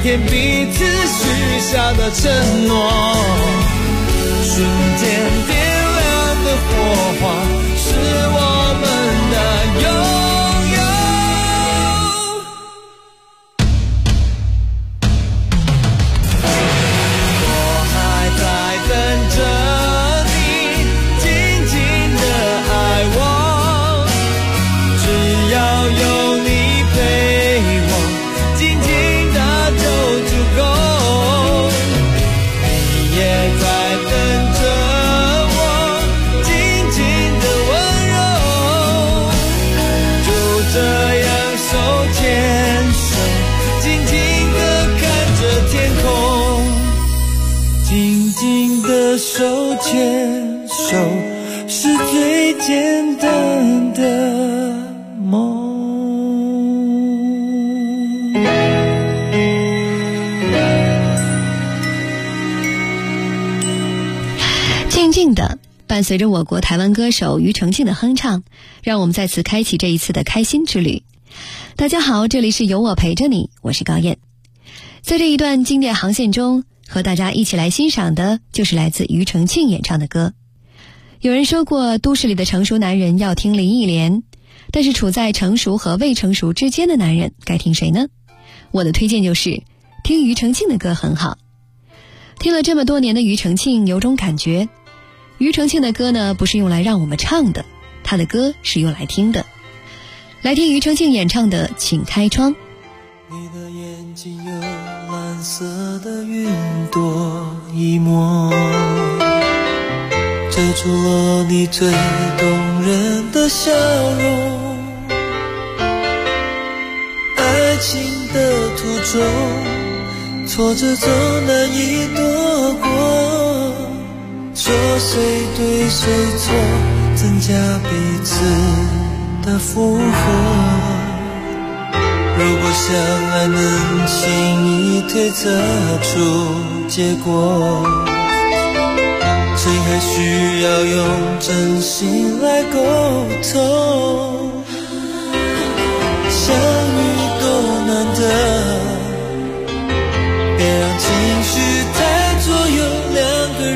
天彼此许下的承诺，瞬间点亮的火花，是我们的拥有。我还在等着你紧紧的爱我，只要有你陪我，紧紧的就足够。你也在等着我紧紧的温柔，就这样手牵手，静静的看着天空，静静的手牵手，是最简单的梦。 静静的伴随着我国台湾歌手庾澄庆的哼唱，让我们再次开启这一次的开心之旅。大家好，这里是有我陪着你，我是高燕。在这一段经典航线中，和大家一起来欣赏的就是来自庾澄庆演唱的歌。有人说过，都市里的成熟男人要听林忆莲，但是处在成熟和未成熟之间的男人该听谁呢？我的推荐就是听庾澄庆的歌很好。听了这么多年的庾澄庆，有种感觉，庾澄庆的歌呢，不是用来让我们唱的，他的歌是用来听的。来听庾澄庆演唱的《请开窗》。 你的眼睛有蓝色的云朵一抹，遮住了你最动人的笑容。爱情的途中，挫折总难以躲过，说谁对谁错，增加彼此的负荷。如果相爱能轻易推测出结果，谁还需要用真心来沟通？相遇多难得，别让情绪太左右两个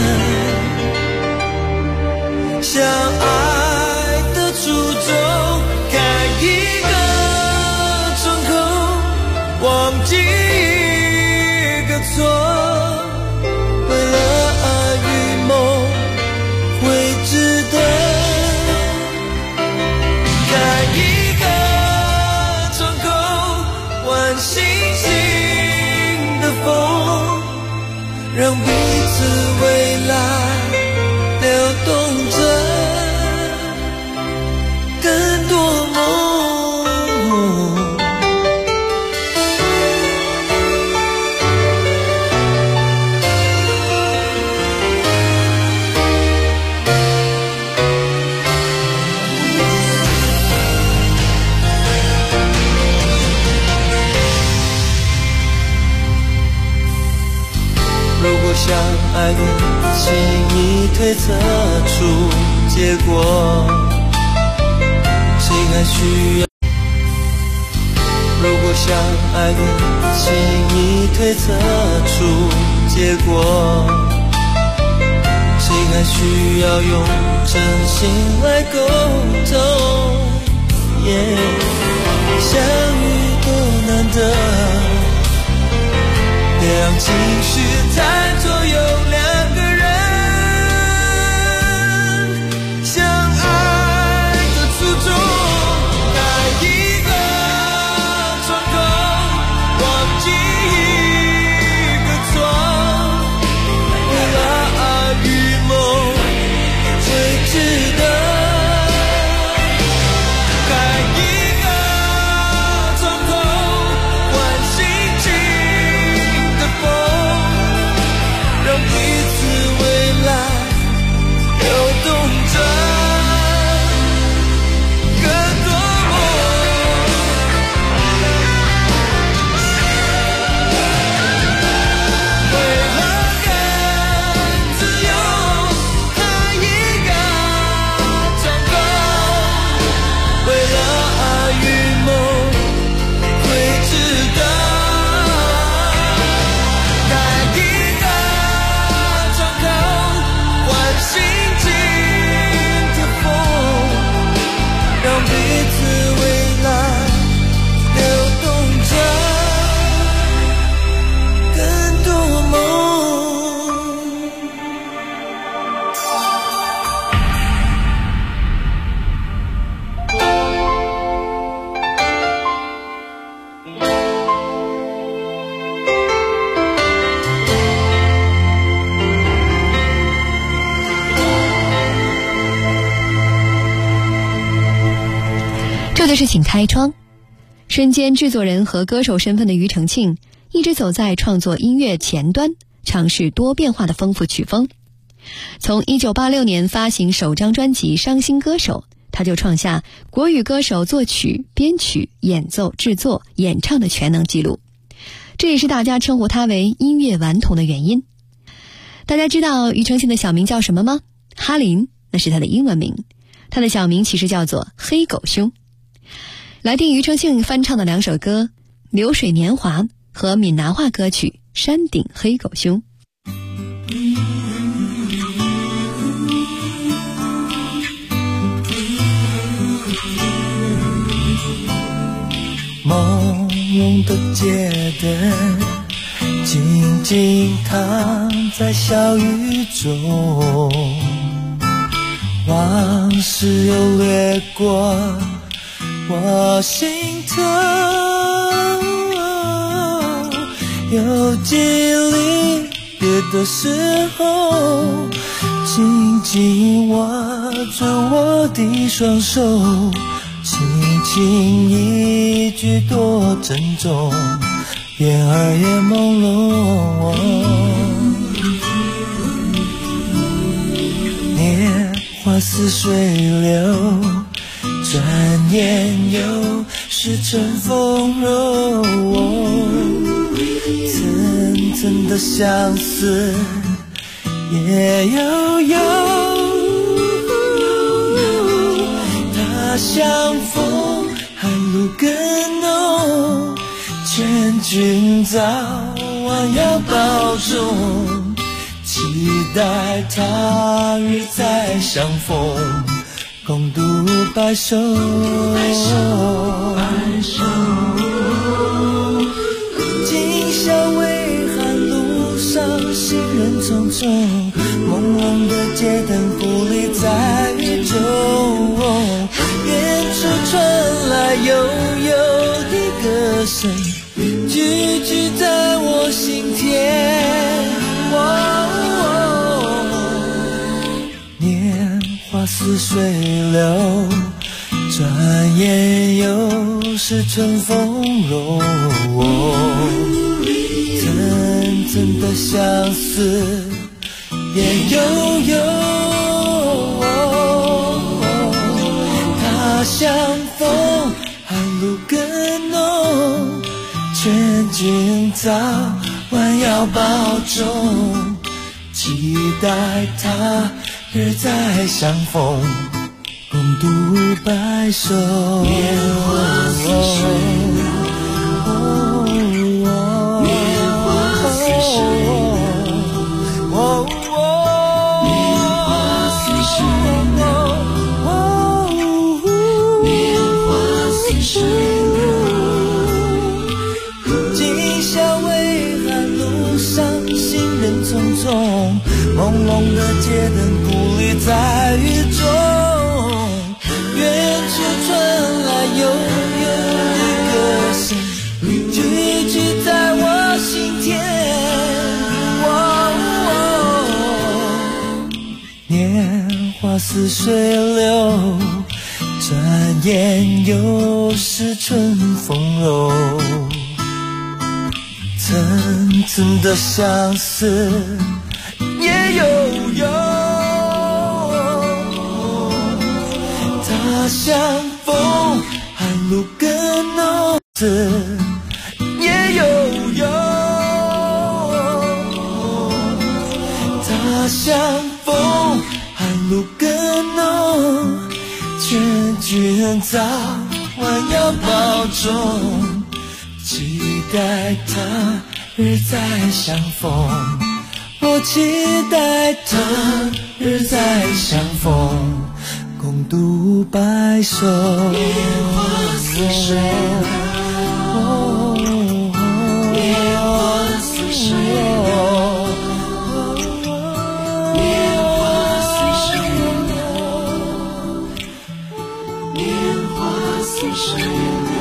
人。相爱的初衷，开一个窗口，忘记一个错，为了爱与梦会值得。开一个窗口，换新新的风，让彼此未来流动着更多梦。如果相爱能轻易推测出结果，谁还需要？如果相爱能轻易推测出结果，谁还需要用真心来沟通？相遇多难得，别让情绪太左右两个人。相爱的初衷，开一个窗口，忘记一个错，为了爱与梦最值得。开一个窗口，换心情的风， 个是请开窗。身兼制作人和歌手身份的庾澄庆一直走在创作音乐前端，尝试多变化的丰富曲风。从1986年发行首张专辑《伤心歌手》，他就创下国语歌手作曲、编曲、演奏、制作、演唱的全能纪录，这也是大家称呼他为音乐顽童的原因。大家知道庾澄庆的小名叫什么吗？哈林，那是他的英文名，他的小名其实叫做黑狗兄。来听庾澄庆翻唱的2首歌《流水年华》和闽南话歌曲《山顶黑狗兄》。 朦胧的街灯，静静躺在小雨中，往事又掠过我心头，有几离别的时候，紧紧握着我的双手，轻轻一句多珍重，眼儿也朦胧。年华似水流，转眼又是春风柔，层层的相思也悠悠，他乡风寒露更浓，劝君早晚要保重，期待他日再相逢，共度白首。今宵微寒路上行人匆匆，朦胧的街灯孤立在雨中，远处传来悠悠的歌声，句句在我心田。年华似水流，转眼又是春风柔，层层的相思也悠悠，他乡风寒露更浓，劝君早晚要保重，期待他日再相逢，共度白首。年华似水流，年华似水流，年华似水流，年华似水流。今宵微寒路上行人匆匆，朦胧的街灯孤立在雨中，远处传来悠悠的歌声，句句在我心田。年华似水流，转眼又是春风柔，层层的相思也悠悠，他乡风寒露更浓，也悠悠，他乡风寒露更浓，劝君早晚要保重，期待他日再相逢，我期待他日再相逢，共度白首。年华似水流，年华似水流，年华似水流，年华似水流。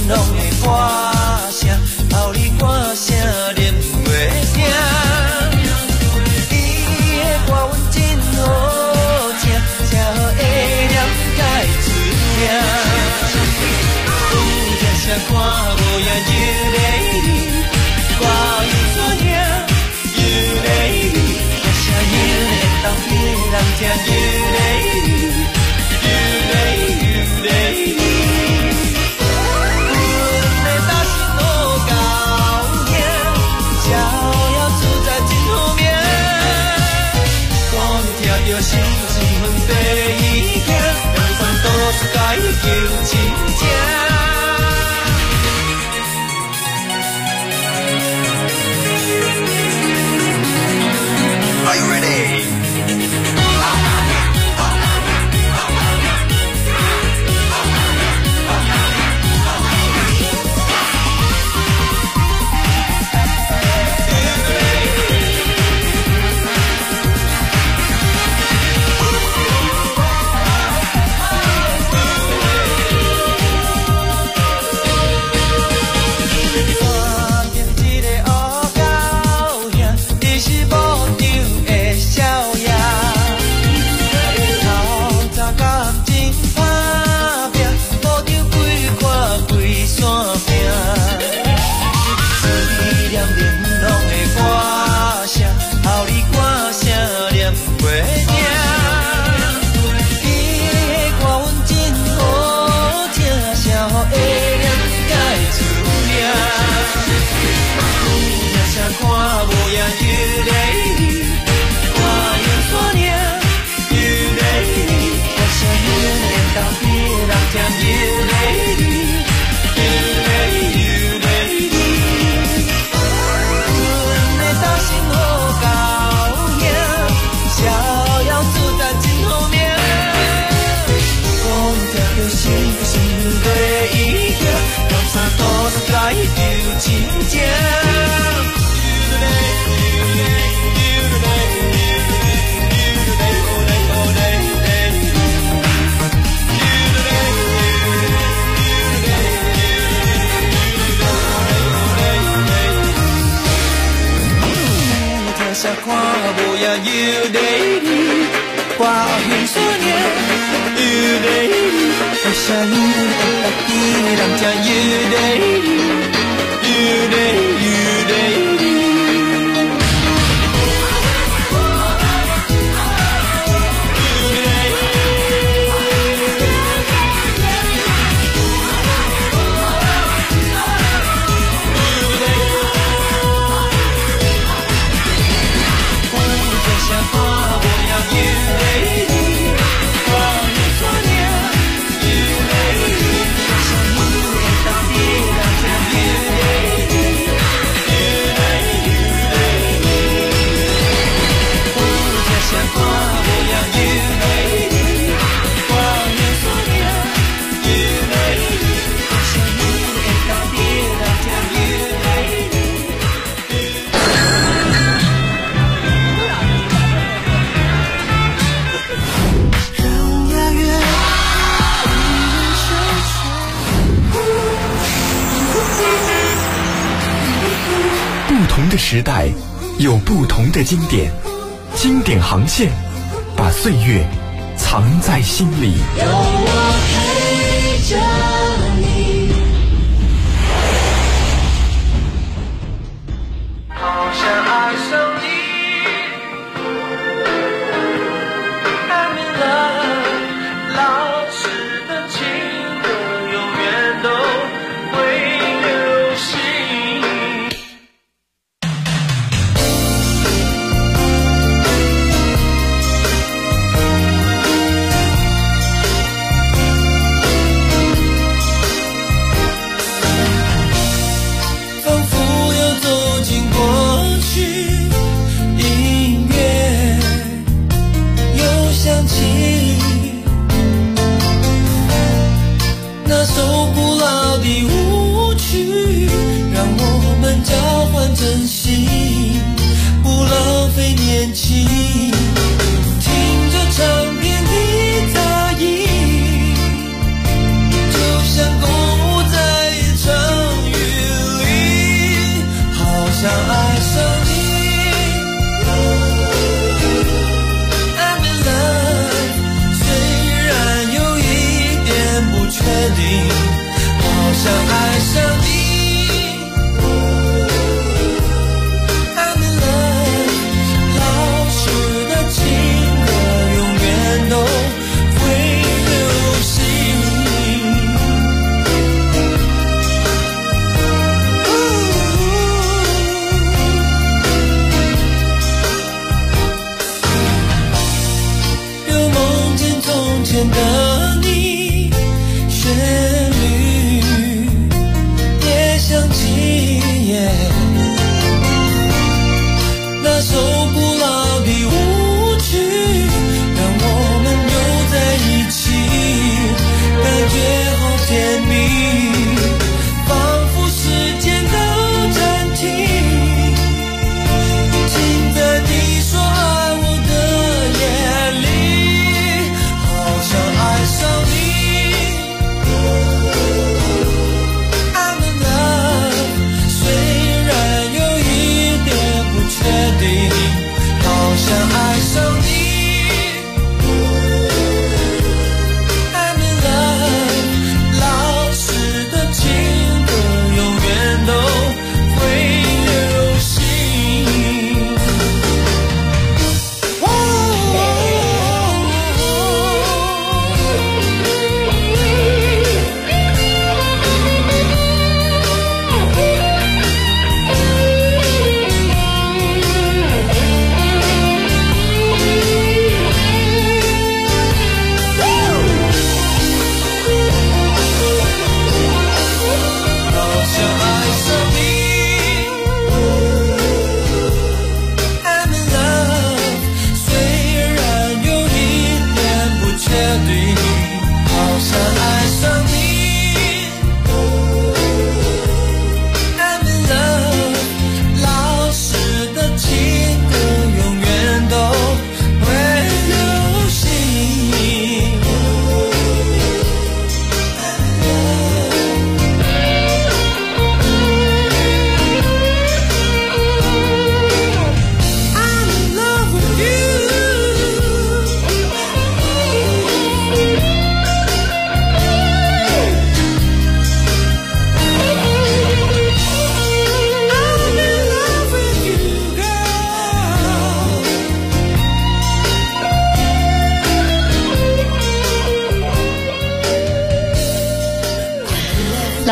拢会歌声，后你歌声念袂停。伊的歌阮真好听，才好会念甲会出名。有听啥歌无影有咧你，歌有怎样有咧你，听啥有咧当别人听有咧你。心情分地一行，人生都是该求真正。Are you ready? 时代有不同的经典，经典航线把岁月藏在心里。 有我陪着你， 好像爱上你 I'm in love， 老实的情歌永远都会流行。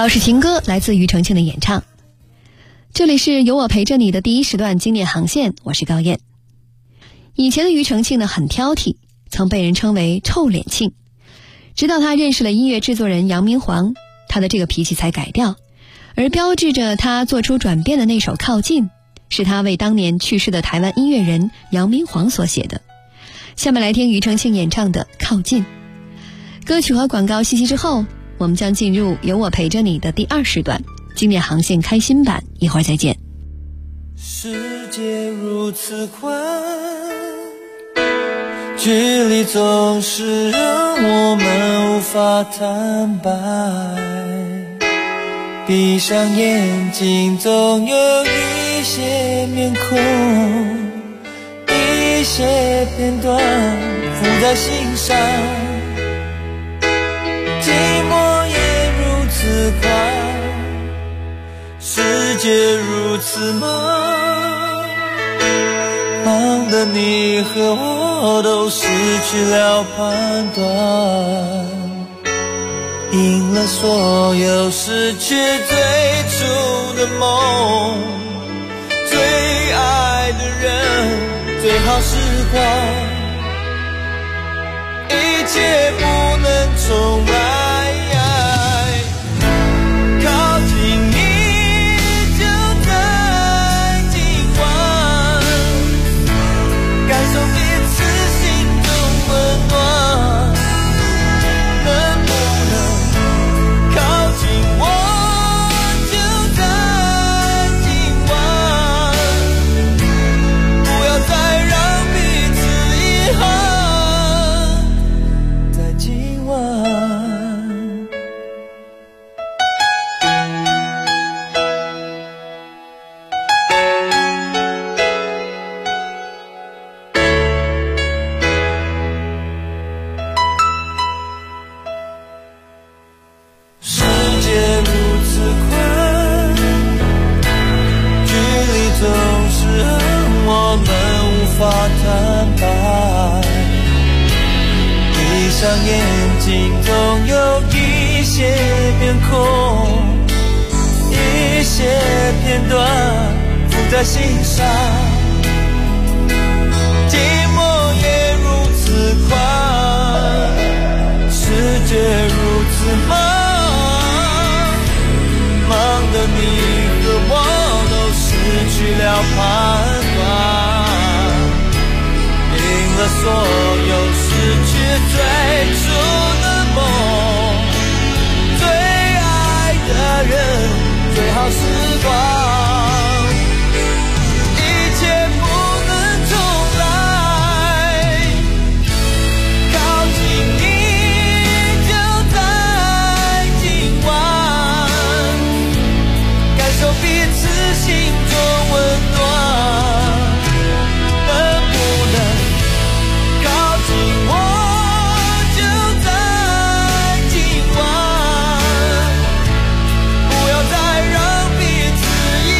道是情歌，来自庾澄庆的演唱。这里是有我陪着你的第一时段经典航线，我是高燕。以前的庾澄庆呢很挑剔，曾被人称为臭脸庆，直到他认识了音乐制作人杨明煌，他的这个脾气才改掉。而标志着他做出转变的那首《靠近》，是他为当年去世的台湾音乐人杨明煌所写的。下面来听庾澄庆演唱的《靠近》。歌曲和广告信息之后，我们将进入有我陪着你的第2时段经典航线开心版，一会儿再见。 世界如此宽，距离总是让我们无法坦白，闭上眼睛总有一些面孔，一些片段浮在心上，寂寞也如此快，世界如此忙，忙得你和我都失去了判断，赢了所有，失去最初的梦，最爱的人，最好时光，一切不能重来，靠近你就在今晚，感受彼此心中温暖，能不能靠近我就在今晚，不要再让彼此遗憾，在今晚。世界如此宽，距离总是让我们无法坦白，闭上眼睛总有一些面孔，一些片段浮在心上，寂寞也如此快，世界如此忙，忙得你和我都失去了判断，赢了所有，失去最初的梦，最爱的人，最好时光，一切不能重来，靠近你就在今晚，感受彼此心中温暖，能不能靠近我就在今晚，不要再让彼此遗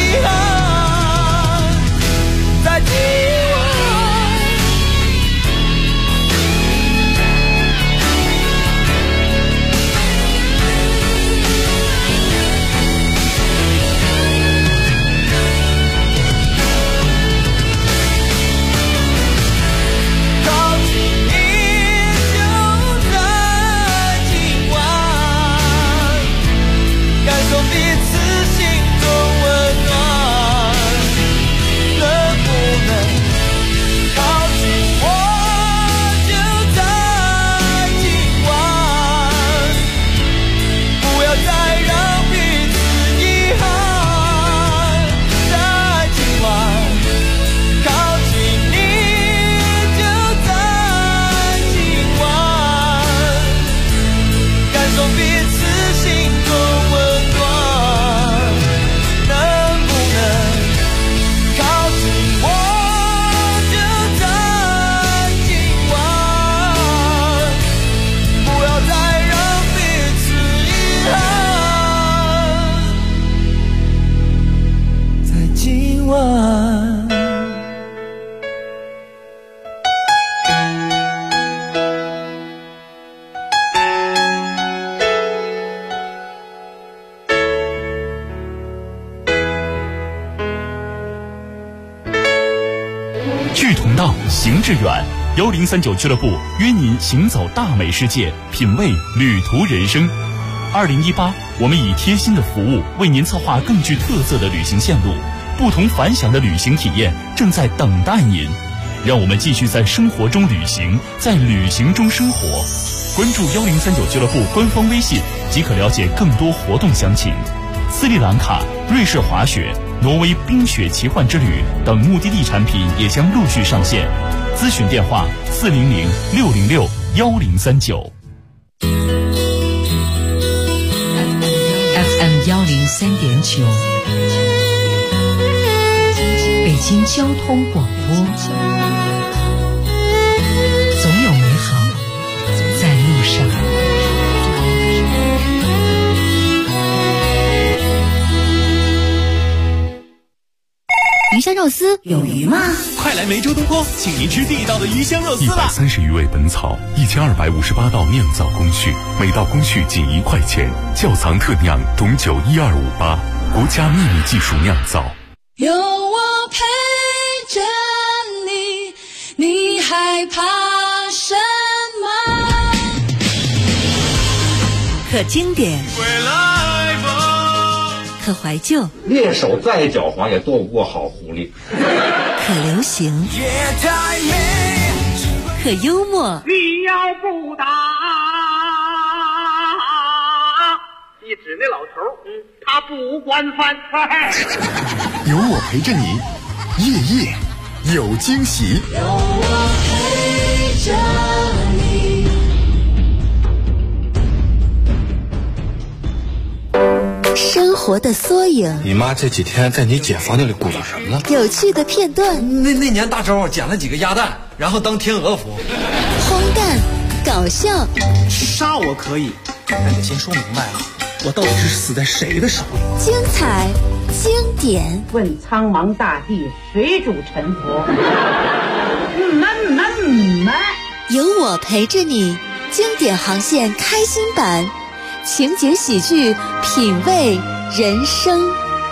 志同道，行致远。1039俱乐部约您行走大美世界，品味旅途人生。2018，我们以贴心的服务为您策划更具特色的旅行线路，不同凡响的旅行体验正在等待您。让我们继续在生活中旅行，在旅行中生活。关注1039俱乐部官方微信，即可了解更多活动详情。斯里兰卡、瑞士滑雪、挪威冰雪奇幻之旅等目的地产品也将陆续上线。咨询电话400-606-1039。 FM 103.9，北京交通广播，总有美好在路上。 鱼香肉丝有鱼吗？ 快来梅州东坡，请您吃地道的鱼香肉丝吧！130余味本草，1258道酿造工序，每道工序仅1块钱，窖藏特酿董酒12588，国家秘密技术酿造。 有我陪着你，你害怕什么？ 可经典， 回来吧。 可怀旧， 猎手再狡猾也躲不过好狐狸。 可流行，可幽默。 你要不打，一指那老头，他不惯犯。 有我陪着你，夜夜有惊喜。 有我陪着你。 生活的缩影， 你妈这几天在你姐房间里鼓捣什么呢？ 有趣的片段。 那年大周捡了几个鸭蛋，然后当天鹅服。 荒诞，搞笑。 杀我可以，但得先说明白了，我到底是死在谁的手里？ 精彩，经典。 问苍茫大地，谁主沉浮？ 有我陪着你，经典航线开心版。情景喜剧，品味人生。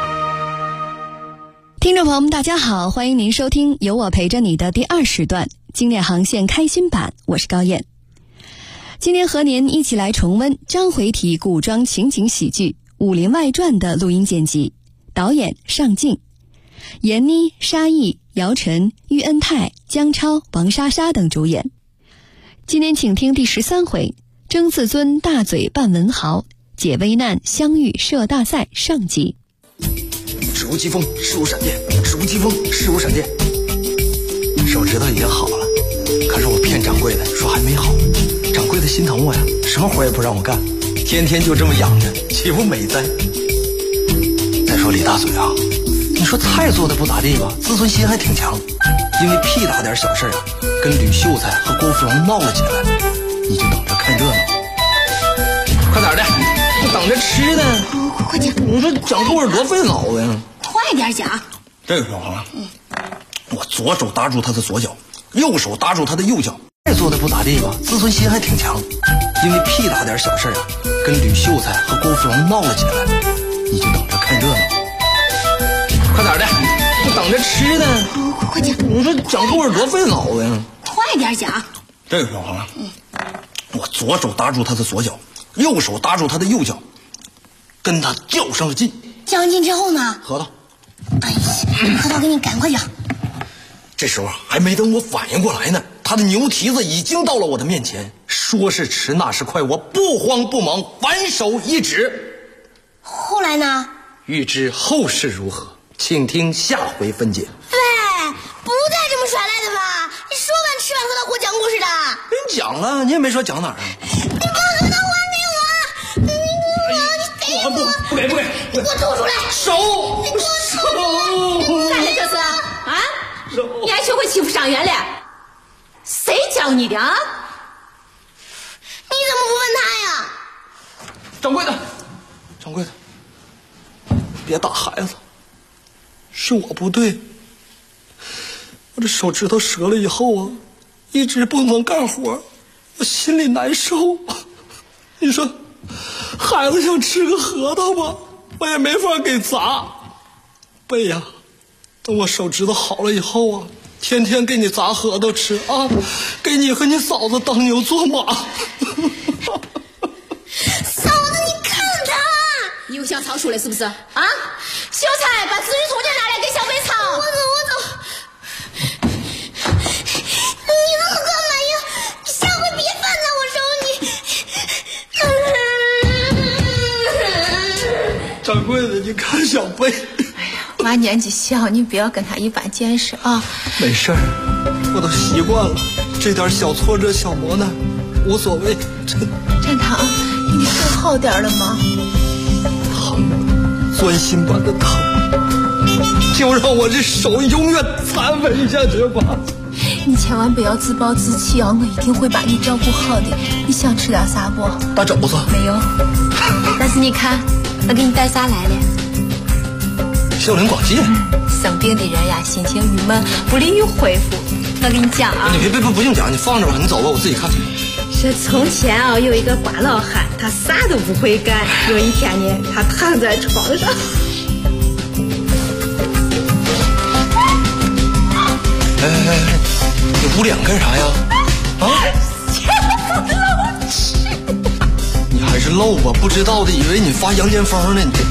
听众朋友们大家好，欢迎您收听有我陪着你的第2时段经典航线开心版，我是高燕。今天和您一起来重温章回体古装情景喜剧《武林外传》的录音剪辑，导演尚敬，闫妮、沙溢、姚晨、喻恩泰、姜超、王莎莎等主演。今天请听第13回，征自尊大嘴扮文豪，解危难相遇射大赛上集。 事无疾风，事无闪电，事无疾风，事无闪电。手指头已经好了，可是我骗掌柜的说还没好，掌柜的心疼我呀，什么活也不让我干，天天就这么养着，岂不美哉？再说李大嘴啊，你说菜做的不咋地吧，自尊心还挺强，因为屁大点小事啊，跟吕秀才和郭芙蓉闹了起来，你就等着看热闹。快点的，我等着吃呢。 快讲！ 你说讲故事多费脑子呀！ 快点讲。 这个时候啊，我左手搭住他的左脚，右手搭住他的右脚。菜做的不咋地吧，自尊心还挺强，因为屁大点小事啊，跟吕秀才和郭芙蓉闹了起来，你就等着看热闹。快点的，我等着吃呢。 快讲！ 你说讲故事多费脑子呀！ 快点讲。 这个时候啊，我左手搭住他的左脚，右手搭住他的右脚，跟他较上了劲。 较完劲之后呢？ 核桃。 哎呀，核桃给你赶快讲。 这时候还没等我反应过来呢，他的牛蹄子已经到了我的面前，说是迟那是快，我不慌不忙，反手一指。 后来呢？ 欲知后事如何，请听下回分解。 喂，不带这么耍赖的吧？你说完吃完核桃给我讲故事的。 跟你讲了，你也没说讲哪儿啊？ 你把核桃还给我！你给我！ 不给！ 你给我吐出来！ 手！ 你给我手！ 咋了这是啊？你还学会欺负伤员了？谁教你的啊？ 你怎么不问他呀？ 掌柜的，别打孩子，是我不对。我这手指头折了以后啊，一直不能干活，我心里难受。你说，孩子想吃个核桃吧，我也没法给砸。背呀，等我手指头好了以后啊， 天天给你砸核桃吃啊，给你和你嫂子当牛做马。 嫂子，你看他，你又想抄书了是不是啊？秀才，把自律从家拿来给小北抄。我走。你能干嘛呀？你下回别犯在我手里。 掌柜的，你看小贝。 娃年纪小，你不要跟他一般见识啊。 没事儿，我都习惯了，这点小挫折、小磨难，无所谓。 展堂，你手好点了吗？ 疼，钻心般的疼，就让我这手永远残废下去吧。 你千万不要自暴自弃啊！我一定会把你照顾好的。你想吃点啥不？ 大肘子。 没有。但是你看，我给你带啥来了？ 孝陵广记。 生病的人呀，心情郁闷，不利于恢复。我给你讲啊。 你别不用讲，你放着吧，你走吧，我自己看。 说从前啊，有一个瓜老汉，他啥都不会干。有一天呢，他躺在床上。 哎，你捂脸干啥呀？啊？你还是漏吧，不知道的以为你发阳间风呢，你这。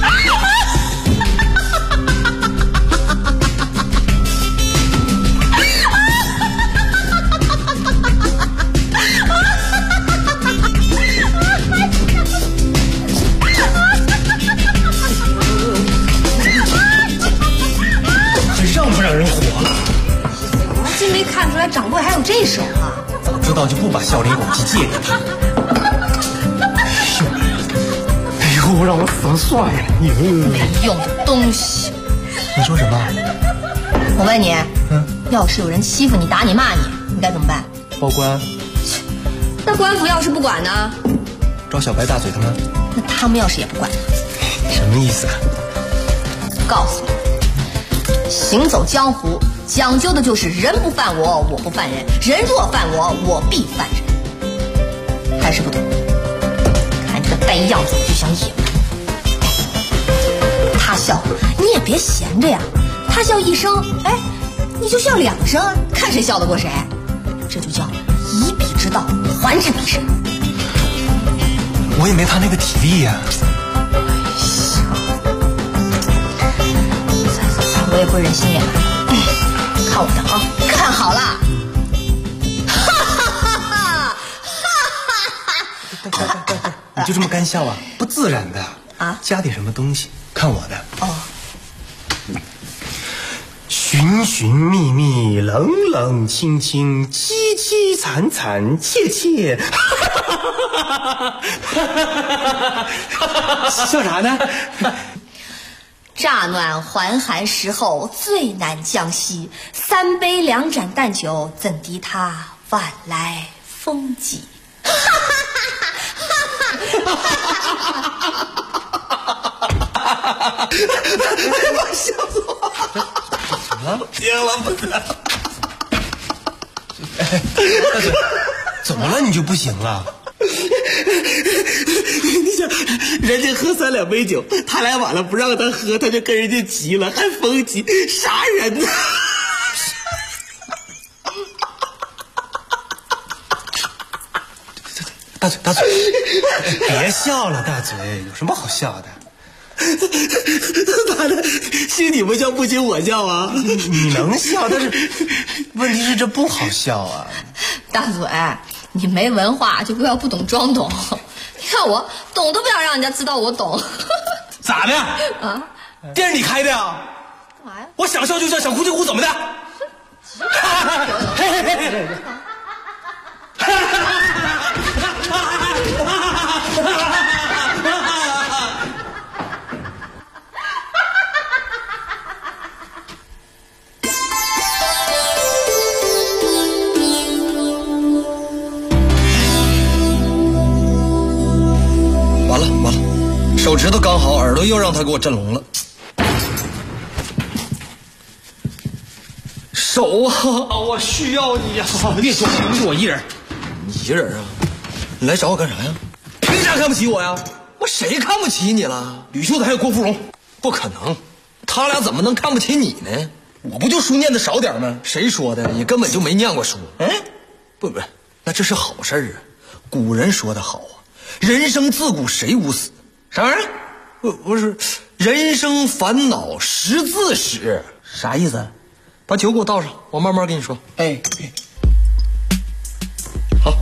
看出来掌柜还有这手啊！ 早知道就不把孝陵广记借给他。哎呦，让我死了算了！你没用的东西！ 你说什么？ 我问你，要是有人欺负你、打你、骂你，你该怎么办？ 报官。 那官府要是不管呢？ 找小白大嘴他们。 那他们要是也不管呢？ 什么意思啊？ 告诉你，行走江湖。讲究的就是人不犯我，我不犯人；人若犯我，我必犯人。还是不懂？看你这呆样子，就像野蛮。他笑，你也别闲着呀。他笑一声，哎，你就笑两声，看谁笑得过谁。这就叫以彼之道还治彼身。 我也没他那个体力呀。 我也不忍心也来。看我的啊！看好了！哈哈哈哈！ 你就这么干笑啊？不自然的啊！加点什么东西？看我的哦。寻寻觅觅，冷冷清清，凄凄惨惨，切切。笑啥呢？ 乍暖还寒时候，最难将息。3杯2盏淡酒，怎敌他晚来风急？ 我笑死我了！停了不是？怎么了？你就不行了？你想，人家喝3两杯酒，他来晚了不让他喝，他就跟人家急了，还风急，啥人呢？大嘴，别笑了，大嘴，有什么好笑的？妈的，信你们笑不信我笑啊？你能笑，但是问题是这不好笑啊。 大嘴，你没文化就不要不懂装懂。你看我懂都不要让人家知道我懂。 咋的？啊？电视你开的呀？干嘛呀？我想笑就笑，想哭就哭，怎么的？完了，手指头刚好，耳朵又让他给我震聋了。手啊，我需要你呀！别说，就我一人。你一人啊？你来找我干啥呀？凭啥看不起我呀？我谁看不起你了？吕秀才还有郭芙蓉，不可能，他俩怎么能看不起你呢？ 我不就书念的少点吗？谁说的？也根本就没念过书。不，那这是好事啊。古人说的好啊，人生自古谁无死？啥玩意儿？不是，人生烦恼识字始。啥意思？把酒给我倒上，我慢慢跟你说。好，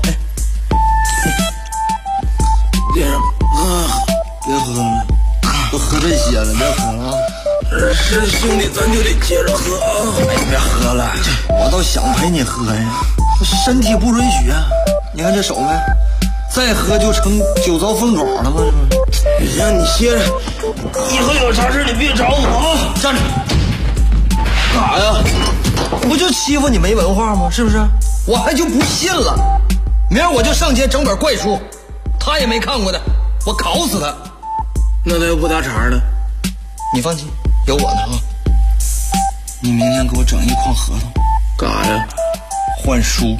别喝了，都喝这些了，别喝了。是兄弟，咱就得接着喝啊！别喝了，我倒想陪你喝呀，身体不允许啊。你看这手没，再喝就成酒糟凤爪了吗？行，你歇着，以后有啥事你别找我啊！站着，干啥呀？ 不就欺负你没文化吗？是不是？我还就不信了，明儿我就上街整本怪书，他也没看过的，我考死他。 那他又不搭茬的， 你放心，有我呢啊！ 你明天给我整一筐合同，干啥呀？ 换书。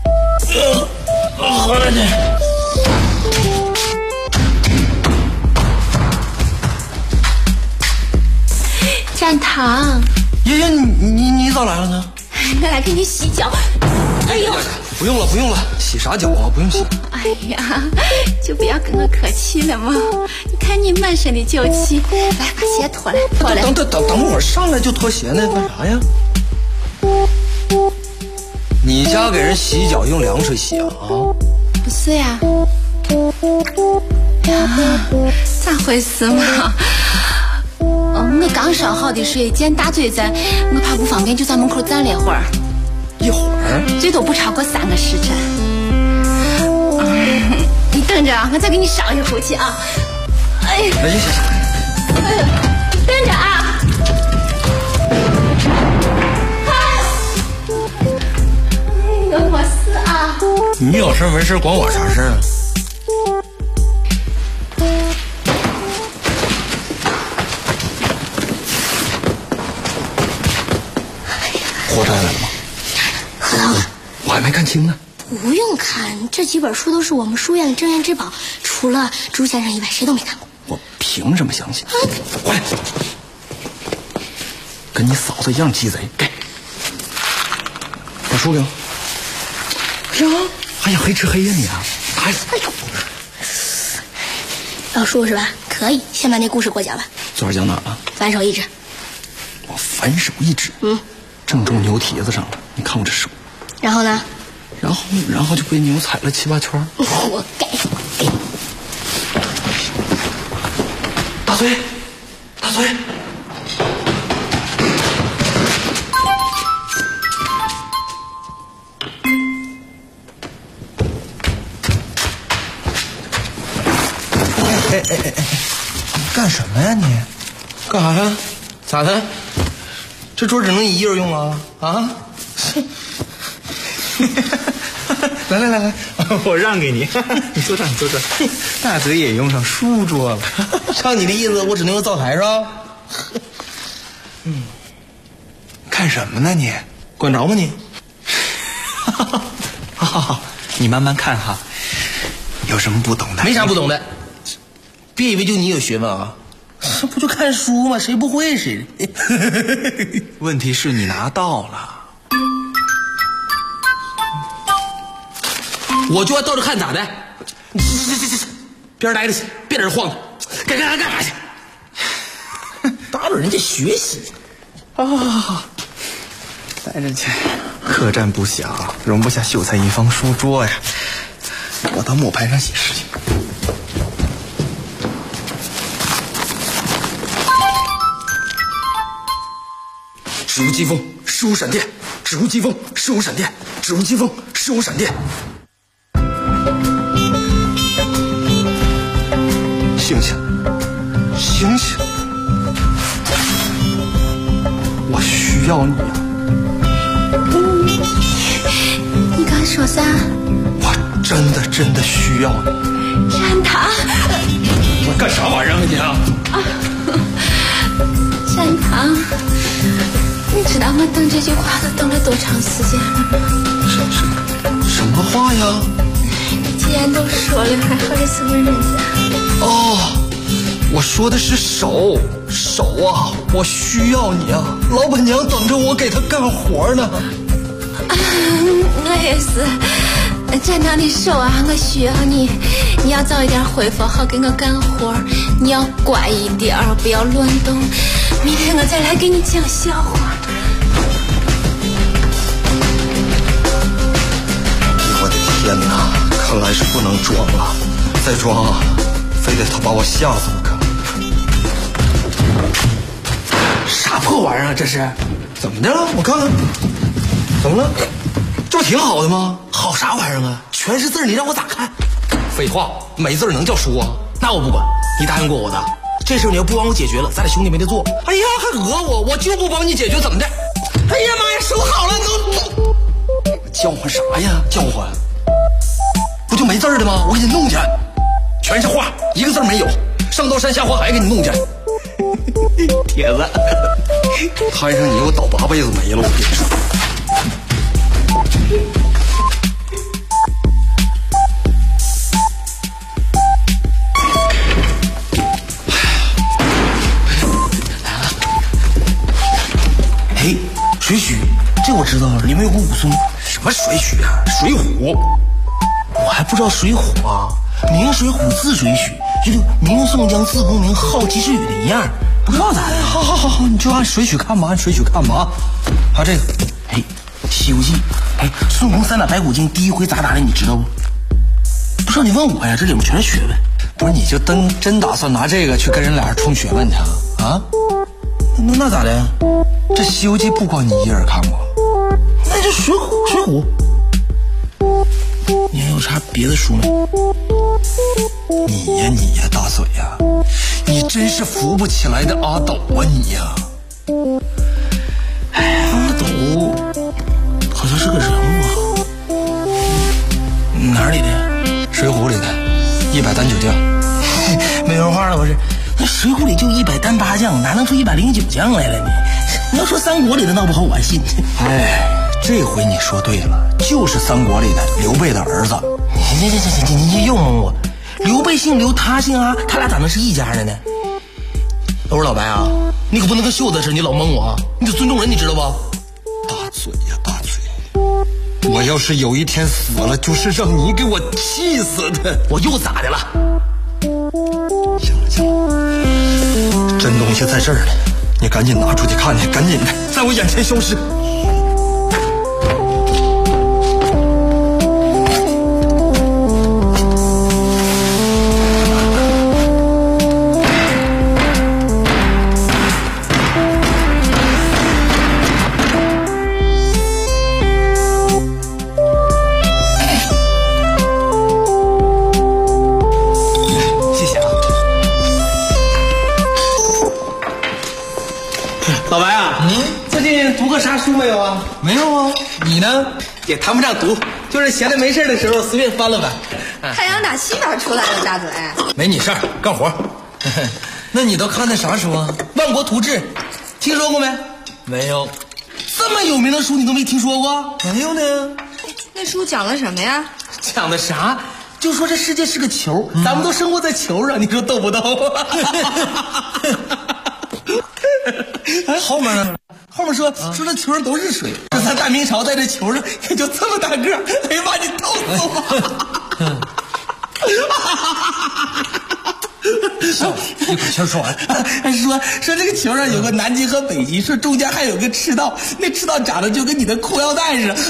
喝了去。 展堂， 爷爷，你咋来了呢？ 我来给你洗脚。哎呦， 不用了，洗啥脚啊？不用洗。 哎呀，就不要跟我客气了嘛！你看你满身的酒气，来把鞋脱来。 等会儿上来就脱鞋呢，干啥呀？你家给人洗脚用凉水洗啊？ 不是呀。呀，咋回事嘛？我刚烧好的水，见大嘴子，我怕不方便，就在门口站了一会儿。 一会儿？ 最多不超过3个时辰。你等着，我再给你烧一壶去啊！哎，等着啊！有我事啊！ 你有事没事管我啥事啊？活摘来了吗？ 喝到了， 我还没看清呢。 不用看，这几本书都是我们书院的镇院之宝，除了朱先生以外，谁都没看过。 我凭什么相信？过来，跟你嫂子一样鸡贼，给，把书给我。哎呀，黑吃黑呀你啊！哎呦， 要书是吧？可以，先把那故事给我讲完。 昨儿讲哪了？ 反手一指。 我反手一指，正中牛蹄子上了。你看我这手。 然后呢？ 然后就被牛踩了7、8圈。 活该！ 大嘴。哎，干什么呀你？干啥呀？咋的？这桌只能你一人用啊？啊？来，我让给你，你坐这。大嘴也用上书桌了，照你的意思，我只能用灶台是吧？看什么呢你？管着吗你？好，你慢慢看哈。有什么不懂的？没啥不懂的，别以为就你有学问啊！这不就看书吗？谁不会谁？问题是你拿到了。我就要倒着看咋的？这，边待着去，别在这晃悠，该干啥去？打扰人家学习啊！待着去，客栈不小，容不下秀才一方书桌呀。我到木牌上写诗去。指无疾风，事无闪电；指无疾风，事无闪电；指无疾风，事无闪电。醒醒！我需要你啊！ 你刚说啥？ 我真的需要你。 展堂， 我干啥玩意儿啊你啊？ 展堂，你知道我等这句话都等了多长时间了吗？ 什么话呀？ 你既然都说了，还好的是个人家。 哦，我说的是手啊。 我需要你啊！老板娘等着我给她干活呢。 我也是，站长的手啊，我需要你，你要早一点恢复好给我干活，你要乖一点，不要乱动。明天我再来给你讲笑话。 我的天哪，看来是不能装了，再装啊，非得他把我吓死不可。啥破玩意儿啊，这是？怎么的了？我看看，怎么了？这不挺好的吗？好啥玩意儿啊？全是字，你让我咋看？废话，没字能叫书啊？那我不管，你答应过我的，这事你要不帮我解决了，咱俩兄弟没得做。哎呀，还讹我，我就不帮你解决，怎么的？哎呀妈呀，手好了，都叫唤啥呀？叫唤，不就没字的吗？我给你弄去，全是画，一个字没有，上刀山下火海给你弄去。铁子，摊上你我倒8辈子没了，我跟你说。哎，水浒，这我知道了，里面有个武松。什么水浒啊？水浒，我还不知道水浒啊。名水浒，字水浒，就明宋江，字公明，号及世语的一样。不知道咋的？好，你就按水浒看吧，按水浒看吧啊。还有这个，哎，《西游记》，哎，孙悟空3打白骨精第一回咋打的，你知道不？不知道你问我呀，这里面全是学问。不是，你就真打算拿这个去跟人俩人冲学问去啊？那咋的？这《西游记》不光你一人看过，那就《水浒》。你还有啥别的书没？你呀，大嘴呀，你真是扶不起来的阿斗啊你呀！哎，阿斗好像是个人物啊，哪里的？水浒里的100单酒将，没文化了不是？那水浒里就100单8将，哪能出109将来了呢？你要说三国里的闹不好我还信。哎，这回你说对了，就是三国里的刘备的儿子。行，你又蒙我。刘备姓刘，他姓阿，他俩咋能是一家的呢？我说老白啊，你可不能跟袖子似的，你老蒙我啊！你得尊重人，你知道吧？大嘴呀，大嘴！我要是有一天死了，就是让你给我气死的。我又咋的了？行了，真东西在这儿呢，你赶紧拿出去看去，赶紧的，在我眼前消失。 老白啊，最近读过啥书没有啊？ 没有啊，你呢？ 也谈不上读，就是闲着没事的时候随便翻了翻。 太阳打西边出来了，大嘴。 没你事儿，干活。那你都看的啥书啊？《万国图志》，听说过没？没有。这么有名的书你都没听说过？没有呢。 那书讲了什么呀？ 讲的啥？就说这世界是个球，咱们都生活在球上，你说逗不逗？ 后面呢？ 后面说这球上都是水，这咱大明朝在这球上也就这么大个，哎呀妈，你逗死我！ 一口气说完。 说这个球上有个南极和北极，说中间还有个赤道，那赤道长得就跟你的裤腰带似的。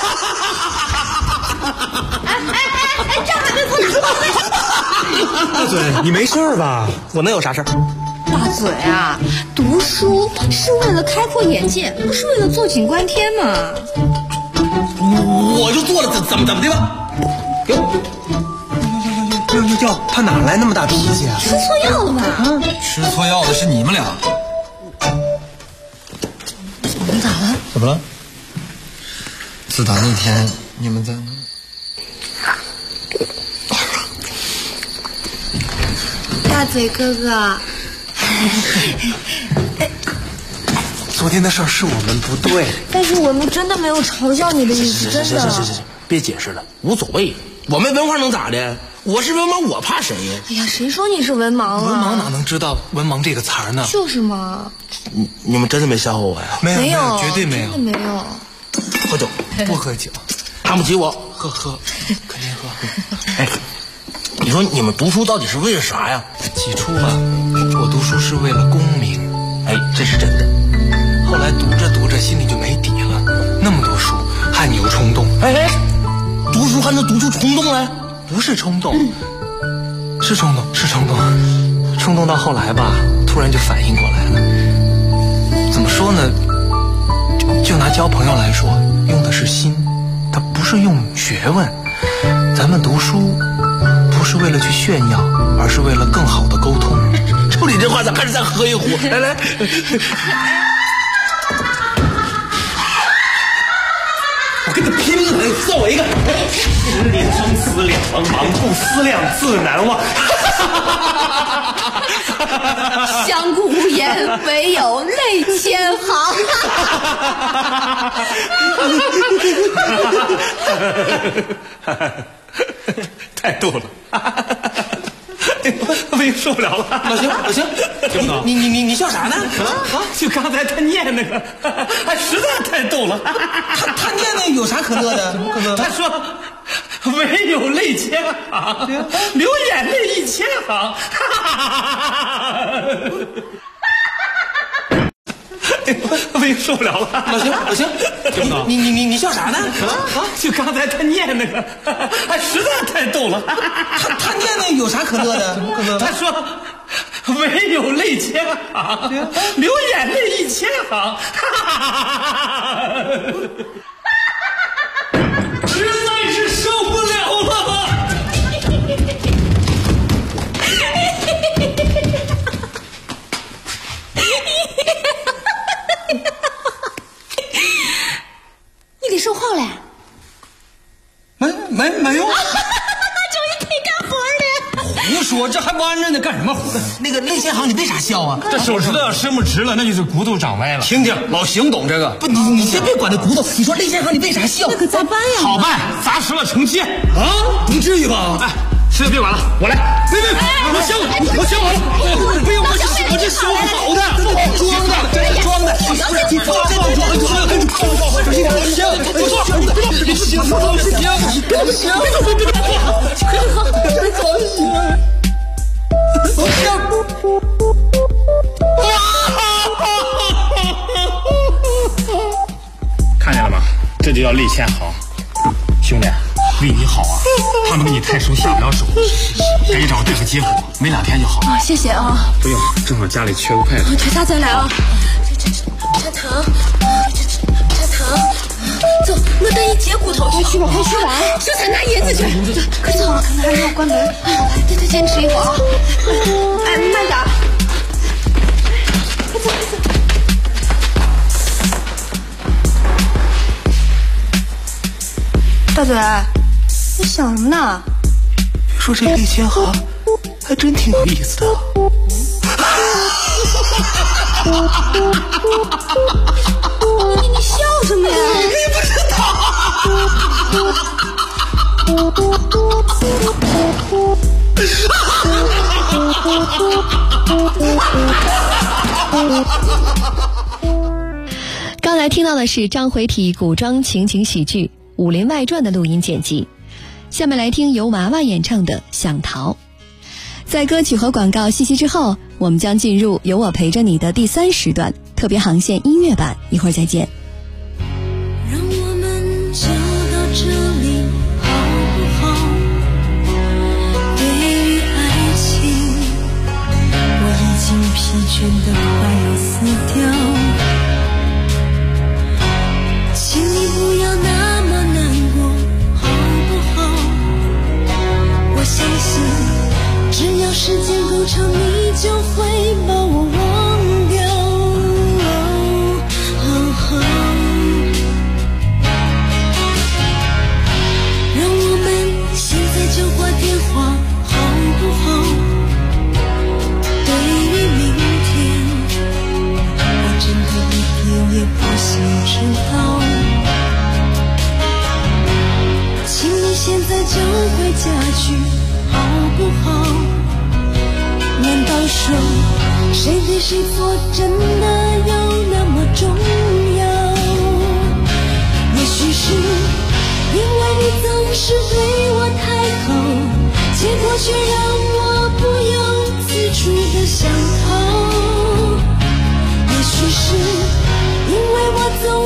这还没过来。 大嘴，你没事吧？我能有啥事儿？ 大嘴啊，读书是为了开阔眼界，不是为了坐井观天嘛。 我就做了，怎么的吧？哟，他哪来那么大脾气啊？ 吃错药了吧？ 吃错药的是你们俩。 你咋了？ 怎么了？自打那天你们在大嘴哥哥。 昨天的事儿是我们不对， 但是我们真的没有嘲笑你的意思，真的。 是，别解释了，无所谓。我没文化能咋的？ 我是文盲，我怕谁呀？ 哎呀，谁说你是文盲啊？ 文盲哪能知道文盲这个词儿呢？ 就是嘛。 你们真的没笑话我呀？ 没有，绝对没有， 真的没有。 喝酒不喝酒， 看不起我？ 喝，肯定喝。 哎，你说你们读书到底是为了啥呀？ 起初啊，我读书是为了功名， 哎，这是真的。 后来读着心里就没底了，那么多书，害你有冲动。 哎，读书还能读出冲动来？ 不是冲动，是冲动，冲动到后来吧，突然就反应过来了。怎么说呢？就拿交朋友来说，用的是心，它不是用学问。咱们读书不是为了去炫耀，而是为了更好的沟通。 瞅你这话，咱还是再喝一壶。来， 我跟你拼了！算我一个。十年生死两茫茫，不思量，自难忘。 相顾无言，唯有泪千行。 太逗了。我已经受不了了。老邢，你笑啥呢？就刚才他念那个，实在太逗了。他念那有啥可乐的？什么可乐？他说唯有泪千行，流眼泪1000行。我已经受不了了。老邢，你笑啥呢？就刚才他念那个，实在太逗了。他念那有啥可乐的？什么可乐？他说唯有泪千行，流眼泪1000行。实在是受不了了。 你给售后了？ 没有。 终于可以干活了。 胡说，这还弯着呢，干什么活？那个泪千行，你为啥笑啊？ 这手指头要伸不直了，那就是骨头长歪了。 听听，老邢懂这个。不，你先别管那骨头，你说泪千行，你为啥笑？ 那可咋办呀？ 好办，砸实了成千。 啊，不至于吧？ 哎，实在别管了，我来。别，我削完了。不用，我这削好的，装的，这是装的。看见了吗？这就叫泪千行。兄弟，为你好啊，他们跟你太熟下不了手，赶紧找个大夫接活，没2天就好。 谢谢啊。 不用，正好家里缺个筷子。 这下再来啊。这疼，走，我带你接骨头去。快去吧，这才拿银子去。快走，看看还没有关门。再坚持一会儿啊。哎，慢点。快走。大嘴，你想什么呢？ 别说这泪千行，还真挺有意思的。 你笑什么呀？ 你不知道。 刚才听到的是张回体古装情景喜剧《武林外传》的录音剪辑，下面来听由娃娃演唱的《想逃》。在歌曲和广告信息之后，我们将进入有我陪着你的第3时段特别航线音乐版，一会儿再见。 让我们就到这里好不好？对于爱情，我已经疲倦得快要死掉，请你不要那么难过好不好？我相信只要时间够长，你就会把我忘掉。让我们现在就挂电话好不好？对于明天，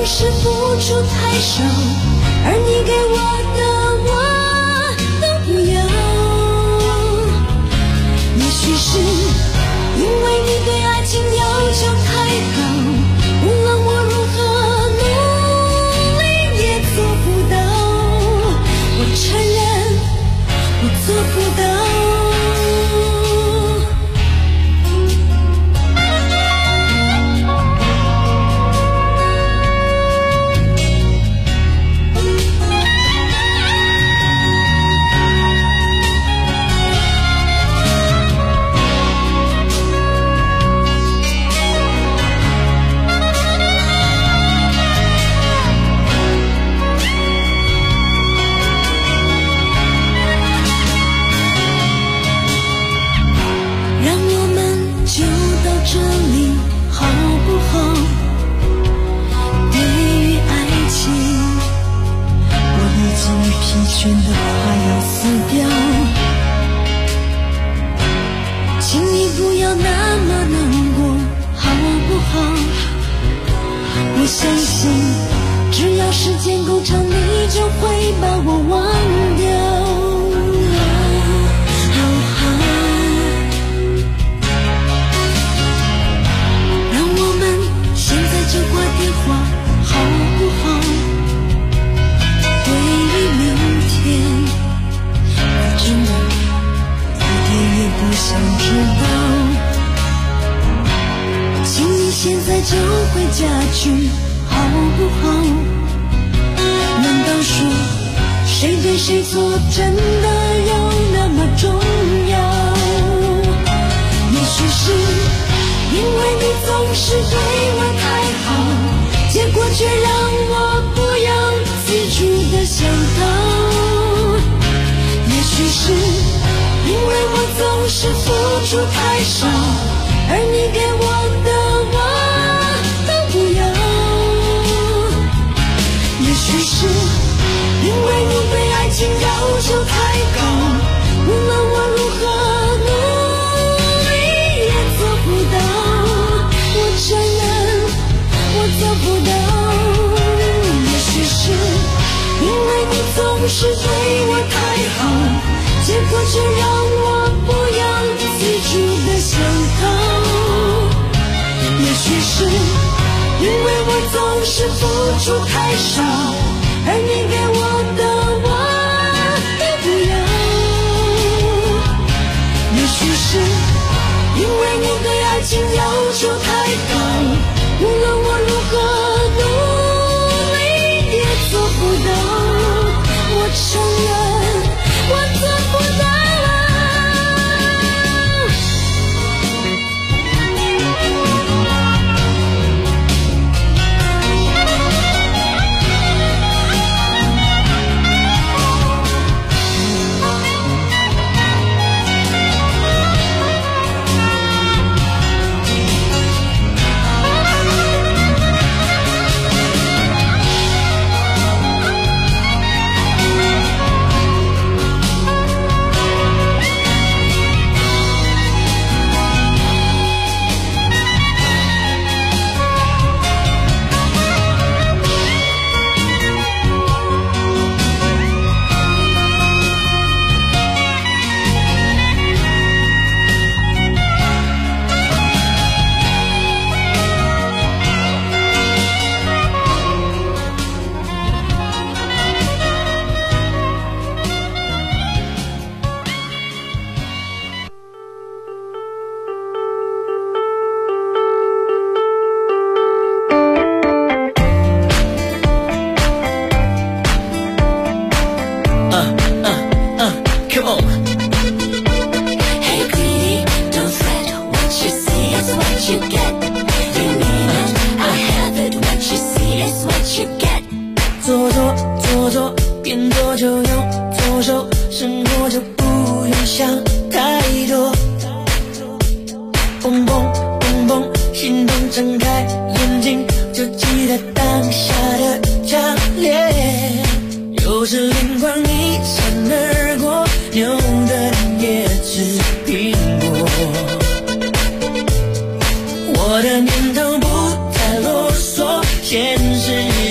是付出太少，而你给我的我都不要。也许是因为你对爱情要求太高，无论我如何努力也做不到。我承认我做不到。倦得快要死掉，请你不要那么难过，好不好？我相信，只要时间够长，你就会把我忘掉。让我们现在就挂电话，好不好？对于明天，我真的一点也不想知道。请你现在就回家去，好不好？难道说谁对谁错真的有那么重要？也许是因为你总是对我太好，结果却让我不由自主的想逃。也许是因为我总是付出太少，而你给我的我都不要。也许是因为你对爱情要求太高，无论我如何努力也做不到。我承认我做不到。也许是因为你总是对我太好，结果却让我不由自主的想逃。也许是因为我总是付出太少，而你给我的我都不要。也许是因为你对爱情要求太高，无论我如何努力也做不到。我承认我做不到。 我的念头不再啰嗦，现实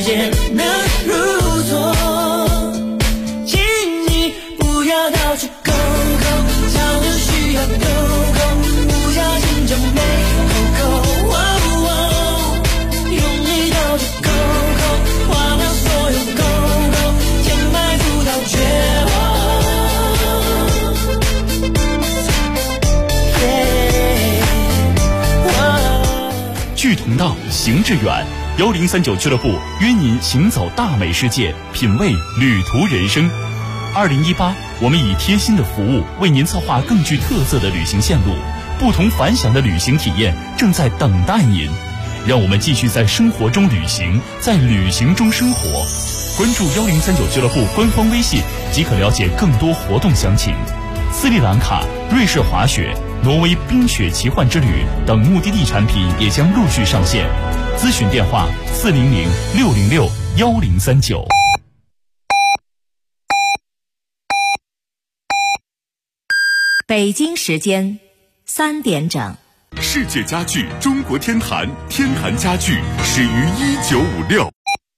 同道，行致远。1039俱乐部约您行走大美世界，品味旅途人生。2018，我们以贴心的服务为您策划更具特色的旅行线路，不同凡响的旅行体验正在等待您。让我们继续在生活中旅行，在旅行中生活。关注1039俱乐部官方微信，即可了解更多活动详情。斯里兰卡、瑞士滑雪、挪威冰雪奇幻之旅等目的地产品也将陆续上线。咨询电话400-606-1039。 北京时间3点整。 世界家具中国天坛，天坛家具始于1956。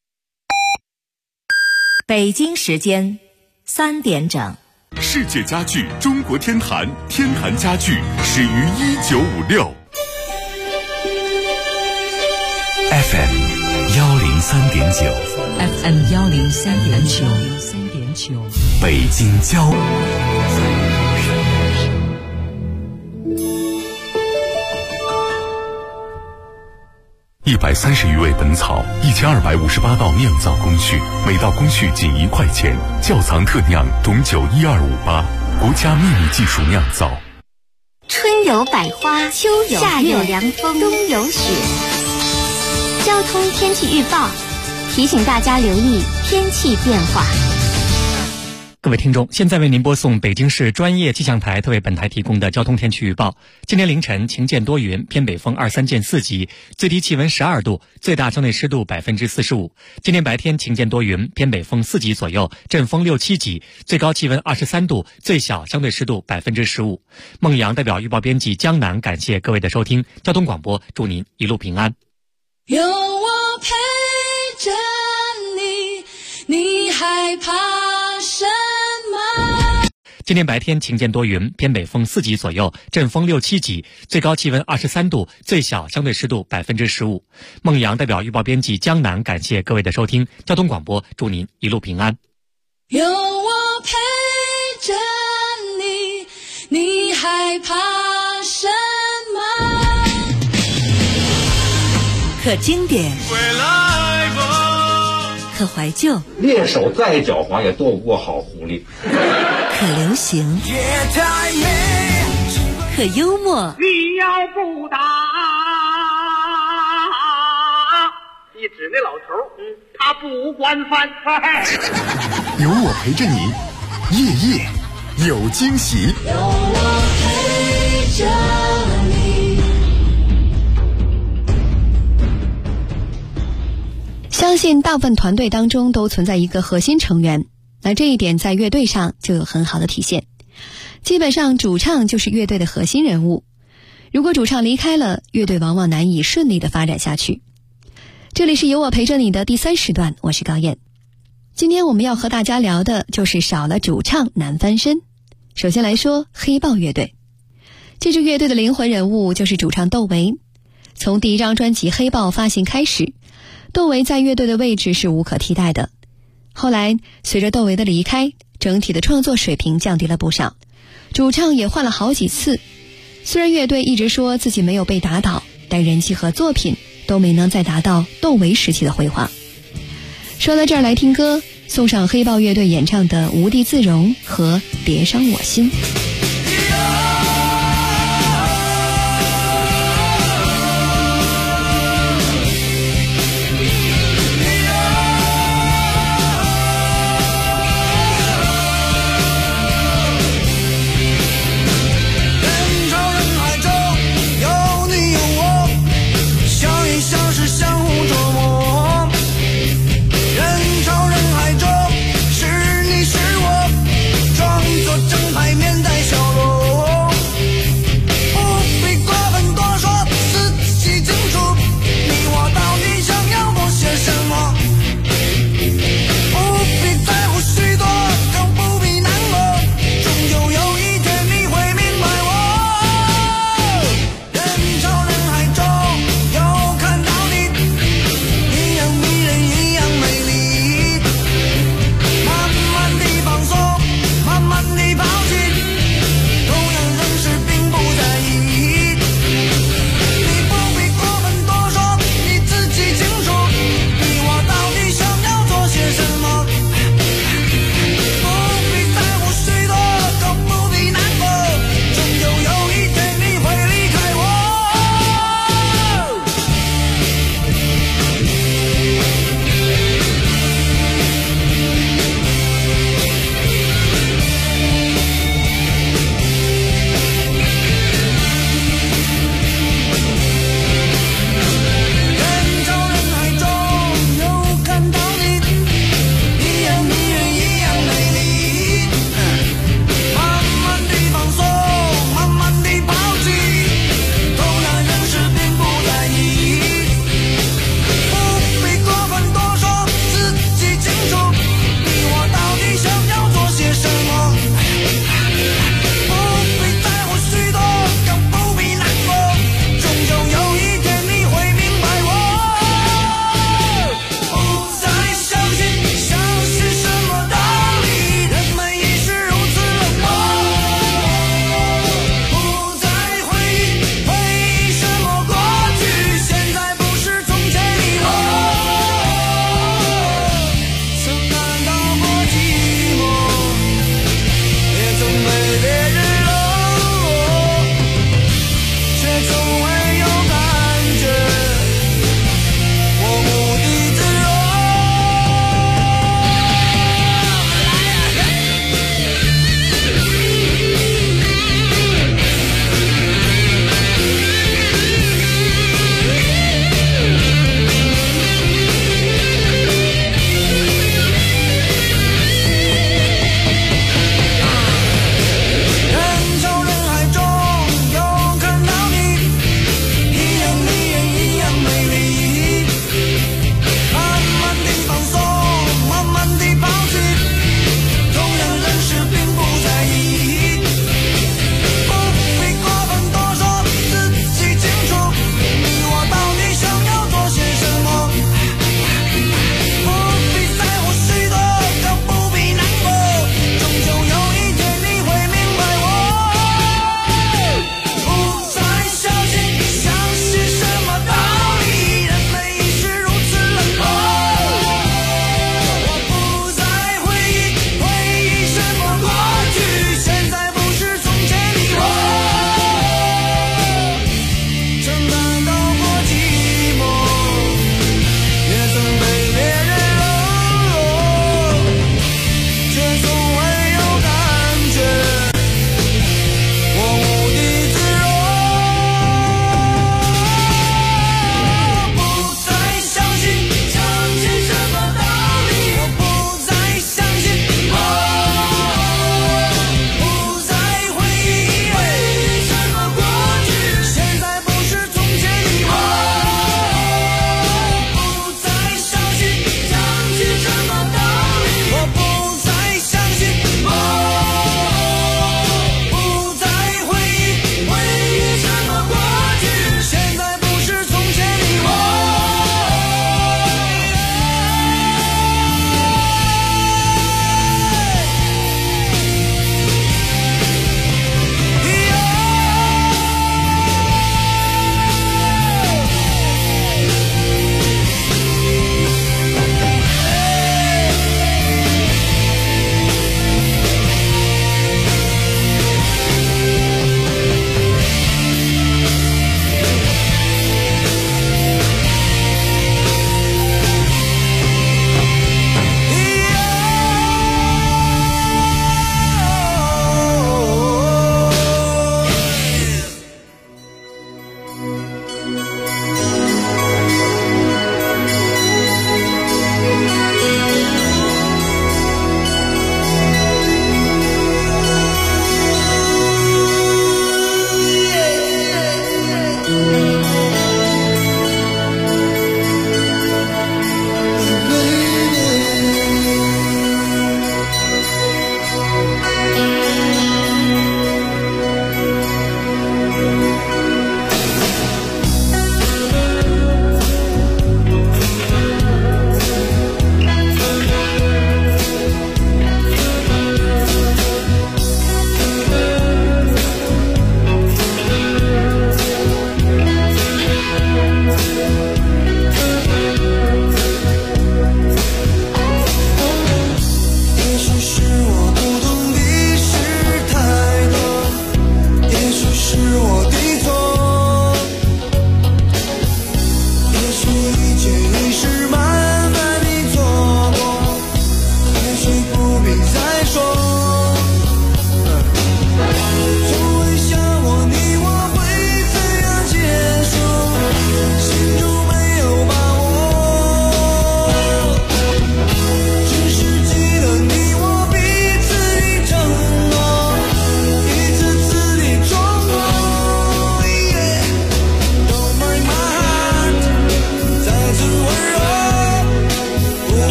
北京时间3点整。 世界家具中国天坛，天坛家具始于1956。 FM 103.9 FM 103.9， 北京交。 130余味本草，1258道酿造工序，每道工序仅1块钱。窖藏特酿董酒12588，国家秘密技术酿造。 春有百花，秋有夏有凉风，冬有雪。交通天气预报提醒大家留意天气变化。 各位听众，现在为您播送北京市专业气象台特为本台提供的交通天气预报。今天凌晨晴见多云，偏北风2、3见4级，最低气温12度，最大相对湿度45%。今天白天晴见多云，偏北风4级左右，阵风6、7级，最高气温23度，最小相对湿度15%。孟阳代表预报编辑江南，感谢各位的收听。交通广播祝您一路平安。 有我陪着你，你害怕什么？ 今天白天晴见多云，偏北风4级左右，阵风6、7级，最高气温23度，最小相对湿度15%。孟阳代表预报编辑江南，感谢各位的收听。交通广播祝您一路平安。 有我陪着你，你害怕什么？ 可经典，可怀旧， 猎手再狡猾也斗不过好狐狸。 可流行，可幽默。 你要不打，你指那老头，他不惯犯。 有我陪着你，夜夜有惊喜。 有我陪着你。 相信大部分团队当中都存在一个核心成员，那这一点在乐队上就有很好的体现。基本上主唱就是乐队的核心人物，如果主唱离开了，乐队往往难以顺利的发展下去。这里是有我陪着你的第3时段，我是高燕。今天我们要和大家聊的就是少了主唱难翻身。首先来说黑豹乐队，这支乐队的灵魂人物就是主唱窦唯。从第一张专辑《黑豹》发行开始，窦唯在乐队的位置是无可替代的。后来随着窦唯的离开，整体的创作水平降低了不少，主唱也换了好几次。虽然乐队一直说自己没有被打倒，但人气和作品都没能再达到窦唯时期的辉煌。说到这儿，来听歌，送上黑豹乐队演唱的《无地自容》和《别伤我心》。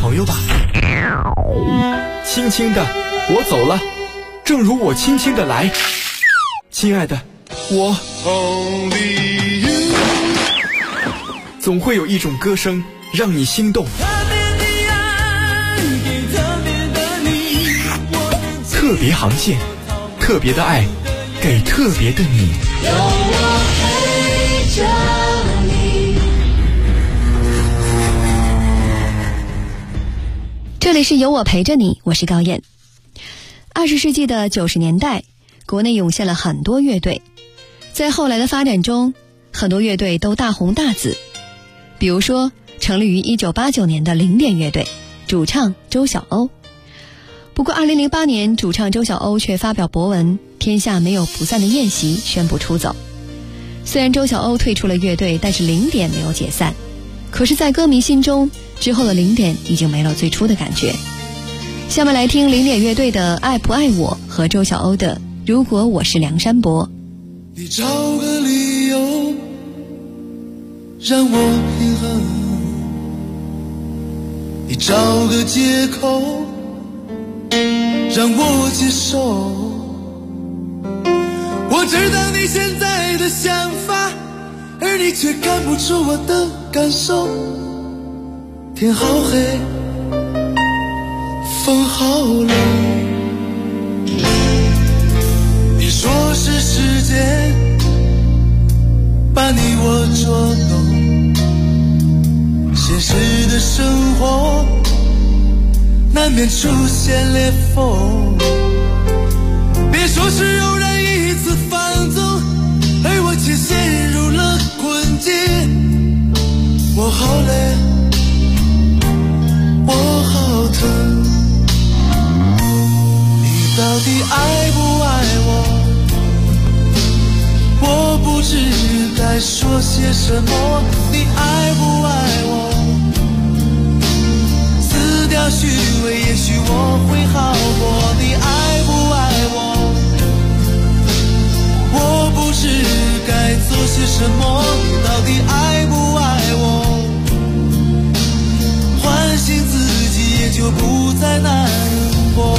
朋友吧。轻轻的，我走了，正如我轻轻的来。亲爱的，我总会有一种歌声让你心动。特别航线，特别的爱，给特别的你。 有我陪着你。 这里是有我陪着你，我是高燕。20世纪的90年代，国内涌现了很多乐队，在后来的发展中，很多乐队都大红大紫。比如说，成立于1989年的零点乐队，主唱周晓鸥。不过2008年，主唱周晓鸥却发表博文，天下没有不散的宴席，宣布出走。虽然周晓鸥退出了乐队，但是零点没有解散。可是在歌迷心中，之后的零点已经没了最初的感觉。下面来听零点乐队的《爱不爱我》和周晓鸥的《如果我是梁山伯》。 你找个理由让我平衡，你找个借口让我接受。我知道你现在的想法，而你却看不出我的感受。天好黑，风好冷，你说是时间把你我捉弄，现实的生活难免出现裂缝。别说是偶然一次放纵，而我却陷入了困境。我好累，我好疼，你到底爱不爱我？我不知该说些什么。你爱不爱我？撕掉虚伪，也许我会好过。你爱不爱我？我不知该做些什么。你到底爱不爱我？唤醒自己，也就不再难过。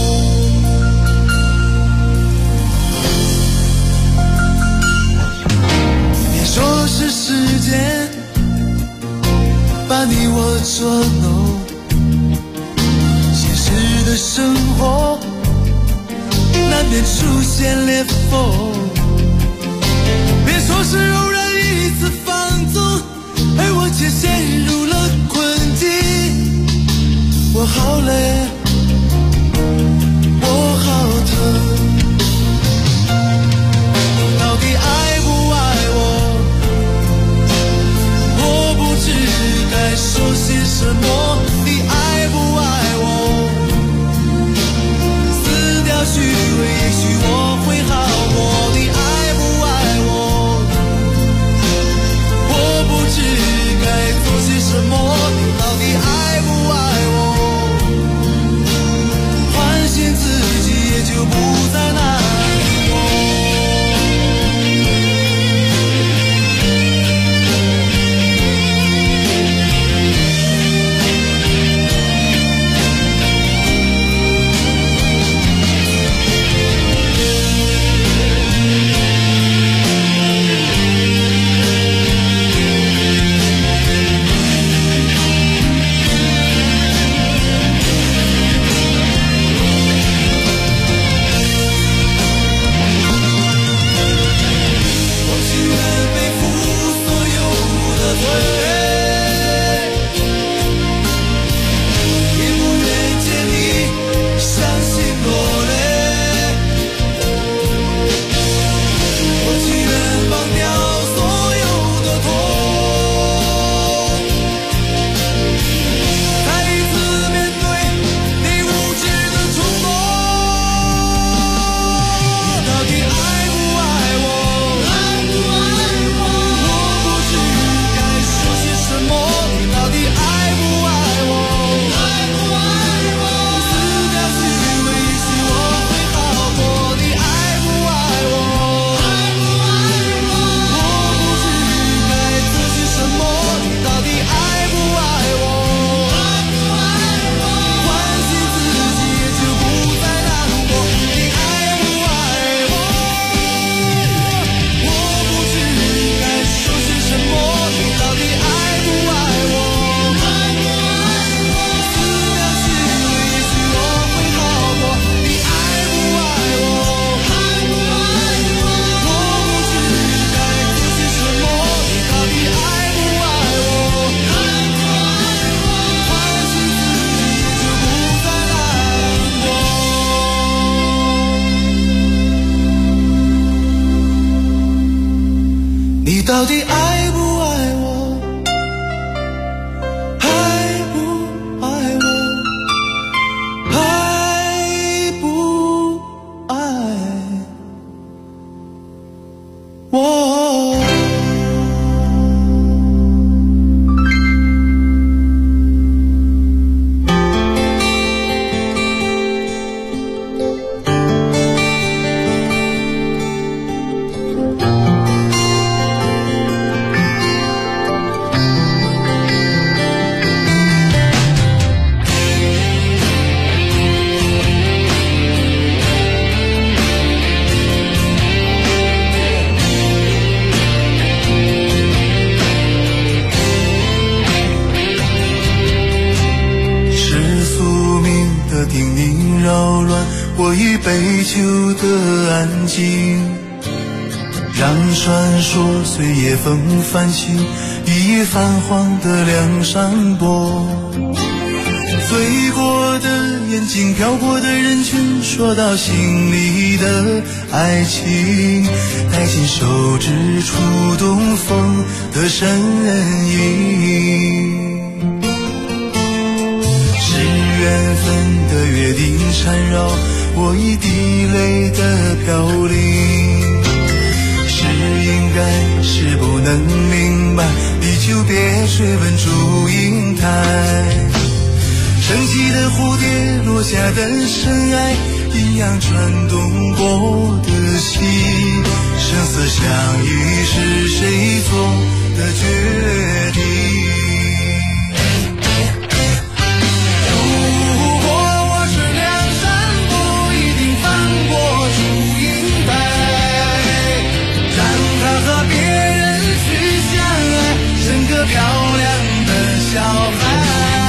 别说是时间把你我捉弄，现实的生活难免出现裂缝。别说是偶然一次放纵，而我却陷入了困境。我好累，我好疼，你到底爱不爱我？我不知该说些什么。你爱不爱我？撕掉虚伪，也许我会好过。你爱不爱我？我不知该做些什么。你到底爱不爱我？ 我以杯酒的安静，让传说随夜风泛起，一夜泛黄的梁山泊。醉过的眼睛，飘过的人群，说到心里的爱情，带进手指触动风的身影。是缘分的约定缠绕我一滴泪的飘零，是应该是不能明白，地久别追问祝英台。升起的蝴蝶，落下的尘埃，阴阳转动过的心，生死相依是谁做的决定？如果我是梁山伯，一定翻过祝英台，让他和别人去相爱，生个漂亮的小孩。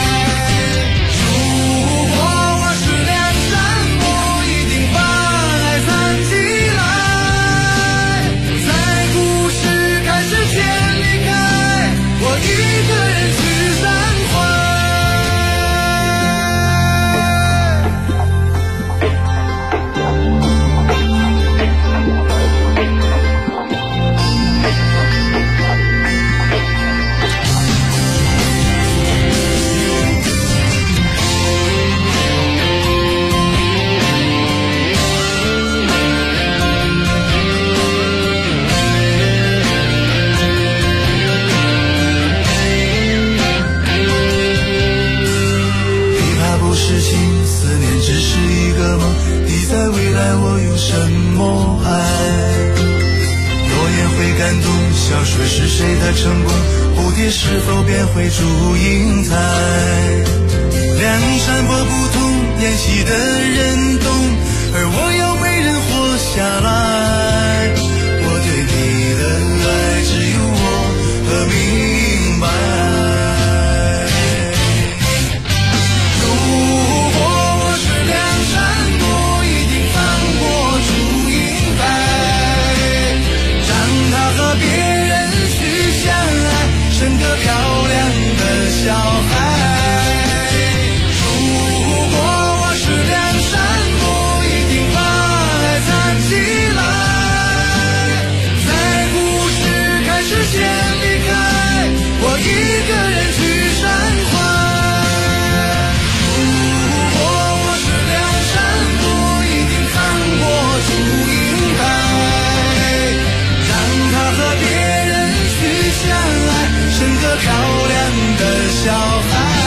小水是谁的成功，蝴蝶是否便会祝英台？梁山伯不同，演戏的人懂，而我要为人活下来。我对你的爱只有我明白。如果我是梁山伯，一定翻过祝英台，让他和别人生个漂亮的小孩。如果我是梁山伯，一定把爱藏起来，在故事开始前离开，我一个人去山怀。如果我是梁山伯，一定翻过祝英台，让他和别人去相爱，生个漂亮的小孩。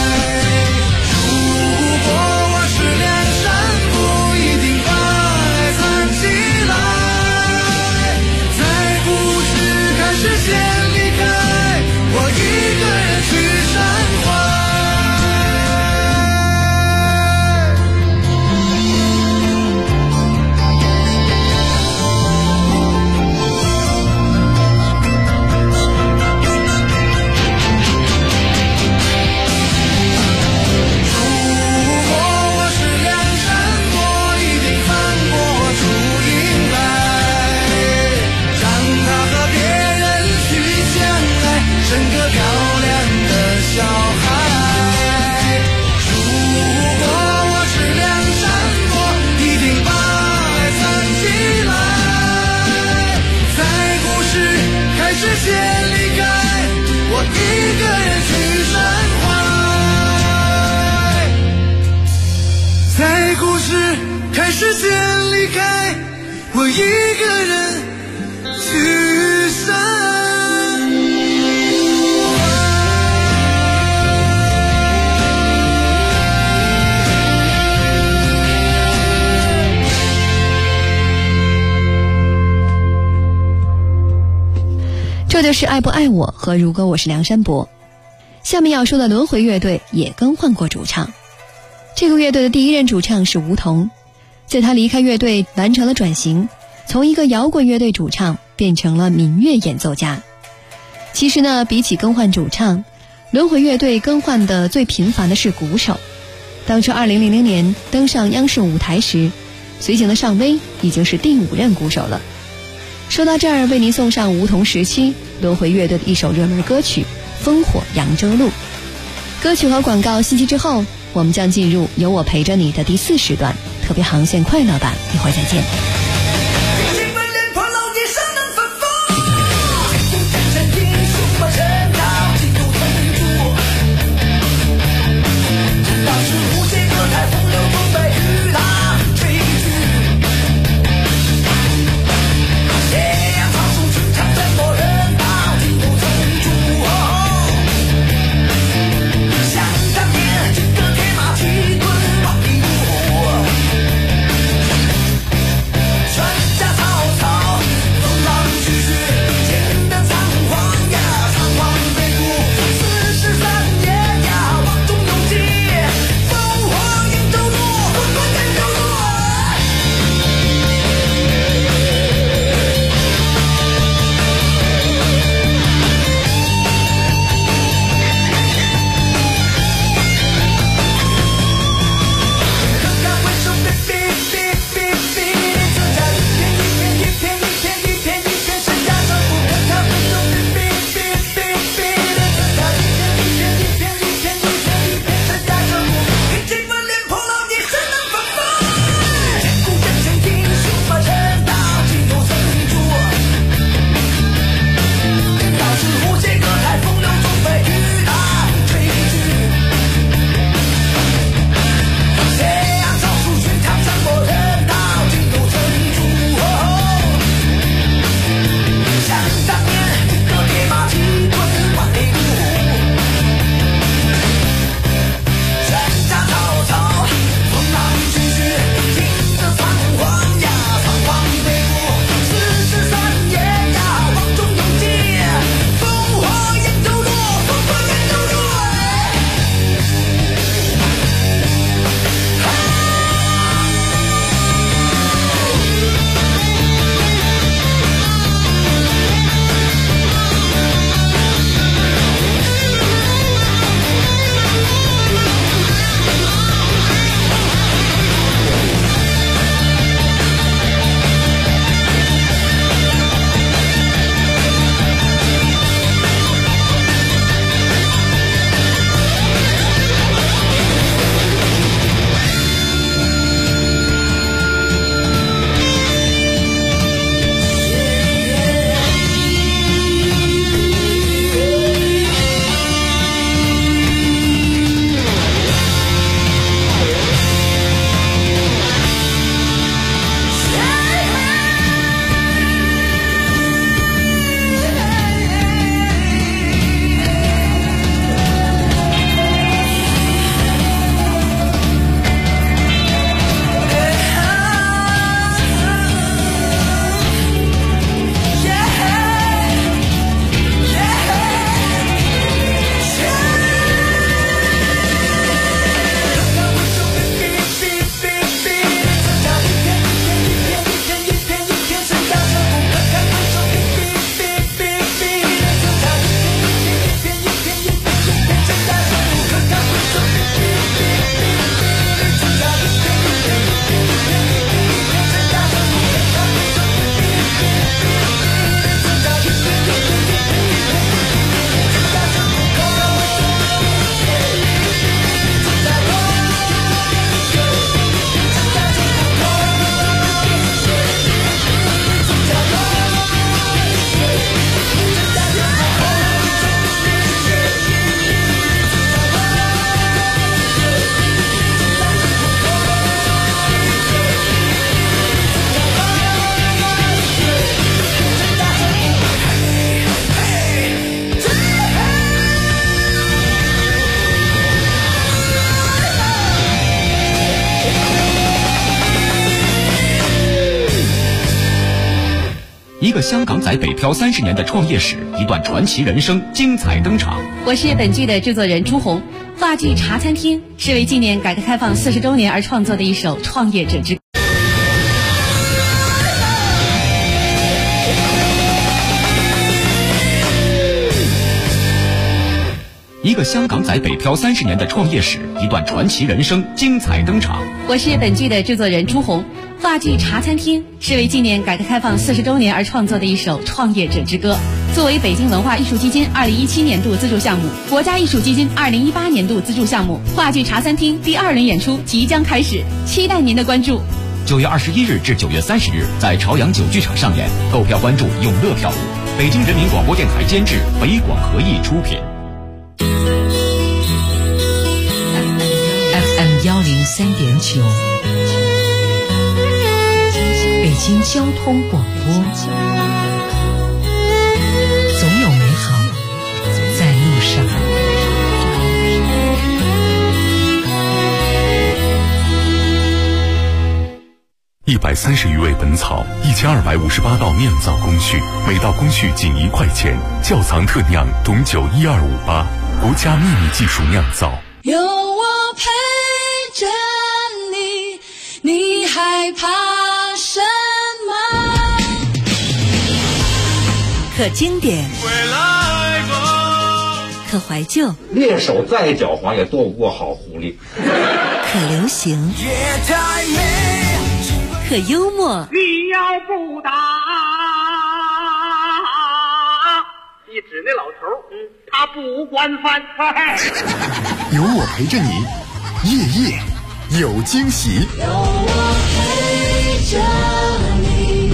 如果我是梁山伯，一定把爱藏起来，在故事开始前离开，我一个人去山怀。开始先离开，我一个人去山。 这就是爱不爱我和如果我是梁山伯。下面要说的轮回乐队也更换过主唱。这个乐队的第一任主唱是吴彤，在他离开乐队完成了转型，从一个摇滚乐队主唱变成了民乐演奏家。其实呢，比起更换主唱，轮回乐队更换的最频繁的是鼓手。 当初2000年登上央视舞台时，随行的尚威已经是第5任鼓手了。说到这儿，为您送上梧桐时期轮回乐队的一首热门歌曲《烽火扬州路》。歌曲和广告信息之后，我们将进入有我陪着你的第4时段特别航线快乐版，一会儿再见。 一个香港仔北漂30年的创业史，一段传奇人生精彩登场。 我是本剧的制作人朱红。话剧《茶餐厅》是为纪念改革开放40周年而创作的一首创业者之歌。 一个香港仔北漂30年的创业史，一段传奇人生精彩登场。 我是本剧的制作人朱红。话剧《茶餐厅》是为纪念改革开放40周年而创作的一首创业者之歌。作为北京文化艺术基金2017年度资助项目、国家艺术基金2018年度资助项目，话剧《茶餐厅》第2轮演出即将开始，期待您的关注。 9月21日至9月30日，在朝阳9剧场上演，购票关注永乐票务。北京人民广播电台监制，北广合艺出品。 FM 103.9，北京交通广播，总有美好在路上。 130余味本草，1258道酿造工序，每道工序仅1块钱。窖藏特酿董酒12588，国家秘密技术酿造。 有我陪着你，你害怕什么？ 可经典，可怀旧， 猎手再狡猾也躲不过好狐狸。 可流行，可幽默。 你要不打，你指那老头，他不惯犯。 有我陪着你，夜夜有惊喜。 有我陪着你。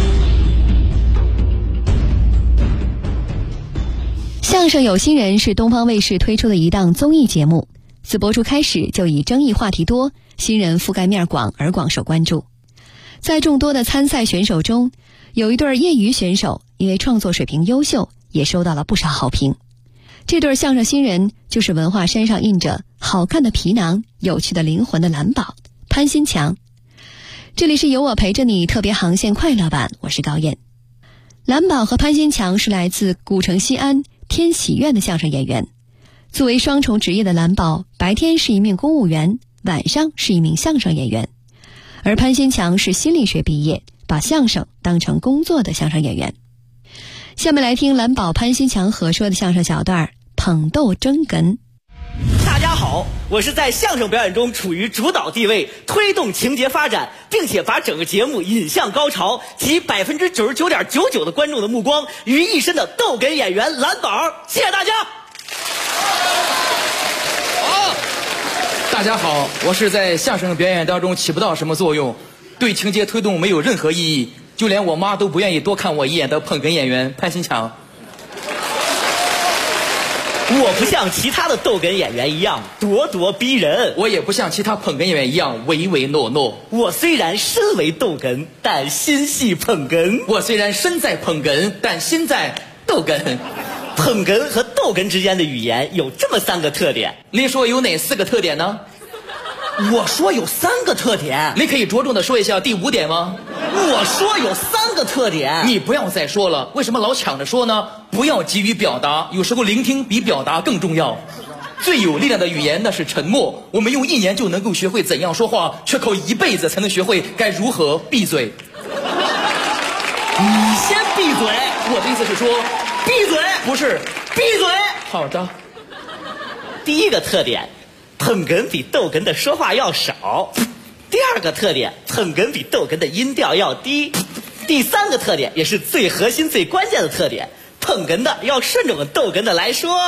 相声有新人是东方卫视推出的一档综艺节目，自播出开始就以争议话题多、新人覆盖面广而广受关注。在众多的参赛选手中，有一对业余选手因为创作水平优秀，也收到了不少好评。这对相声新人就是文化衫上印着好看的皮囊、有趣的灵魂的蓝宝、潘新强。这里是有我陪着你特别航线快乐版，我是高燕。蓝宝和潘新强是来自古城西安天喜苑的相声演员。作为双重职业的蓝宝，白天是一名公务员，晚上是一名相声演员。而潘新强是心理学毕业，把相声当成工作的相声演员。下面来听蓝宝、潘新强合说的相声小段捧逗争哏。 大家好，我是在相声表演中处于主导地位，推动情节发展，并且把整个节目引向高潮，集 99.99% 的观众的目光于一身的逗哏演员蓝宝。谢谢大家。 大家好，我是在相声表演当中起不到什么作用，对情节推动没有任何意义，就连我妈都不愿意多看我一眼的捧哏演员潘新强。 我不像其他的逗哏演员一样咄咄逼人， 我也不像其他捧哏演员一样唯唯诺诺。 我虽然身为逗哏，但心系捧哏。 我虽然身在捧哏，但心在逗哏。 捧哏和逗哏之间的语言有这么3个特点。 您说有哪4个特点呢？ 我说有3个特点。 您可以着重的说一下第5点吗？ 我说有3个特点。 你不要再说了，为什么老抢着说呢？不要急于表达，有时候聆听比表达更重要。最有力量的语言那是沉默，我们用1年就能够学会怎样说话，却靠1辈子才能学会该如何闭嘴。 你先闭嘴。 我的意思是说闭嘴。 不是闭嘴。 好的。 第1个特点，捧哏比逗哏的说话要少。第2个特点，捧哏比逗哏的音调要低。第3个特点，也是最核心最关键的特点，捧哏的要顺着我逗哏的来说。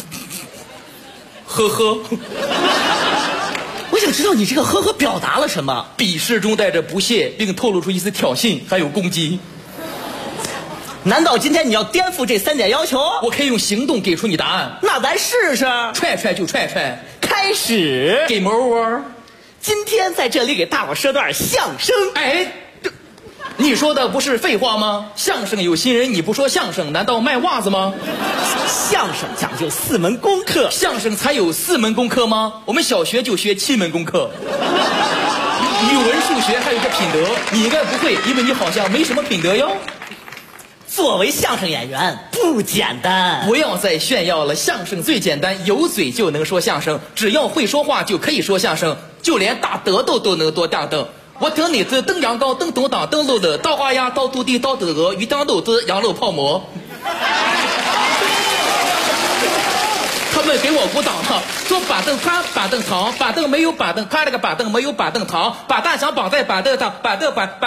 呵呵。 我想知道你这个呵呵表达了什么？ 鄙视中带着不屑，并透露出一丝挑衅，还有攻击。 难道今天你要颠覆这3点要求？ 我可以用行动给出你答案。 那咱试试。 踹踹就踹踹。 开始。 Game over。 今天在这里给大伙说段相声。 哎，你说的不是废话吗？相声有新人，你不说相声，难道卖袜子吗？ 相声讲究4门功课。 相声才有4门功课吗？我们小学就学7门功课。语文、数学还有个品德，你应该不会，因为你好像没什么品德哟。 作为相声演员不简单。 不要再炫耀了，相声最简单，有嘴就能说相声，只要会说话就可以说相声，就连大德斗都能多大德。我等你的登羊羔登东挡登路的刀花鸭刀土地刀的鹅鱼当豆子羊肉泡馍。他们给我鼓掌了，说板凳宽，板凳长，板凳没有板凳宽，那个板凳没有板凳长，把大想绑在板凳上，板凳绑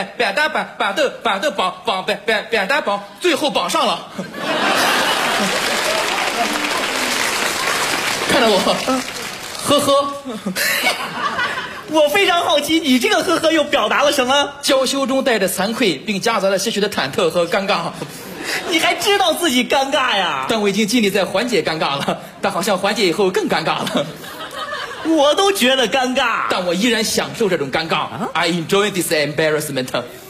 绑，最后绑上了。看着我，呵呵。 我非常好奇，你这个呵呵又表达了什么？ 娇羞中带着惭愧，并夹杂了些许的忐忑和尴尬。 你还知道自己尴尬呀？ 但我已经尽力在缓解尴尬了，但好像缓解以后更尴尬了。 我都觉得尴尬， 但我依然享受这种尴尬。I enjoy this embarrassment。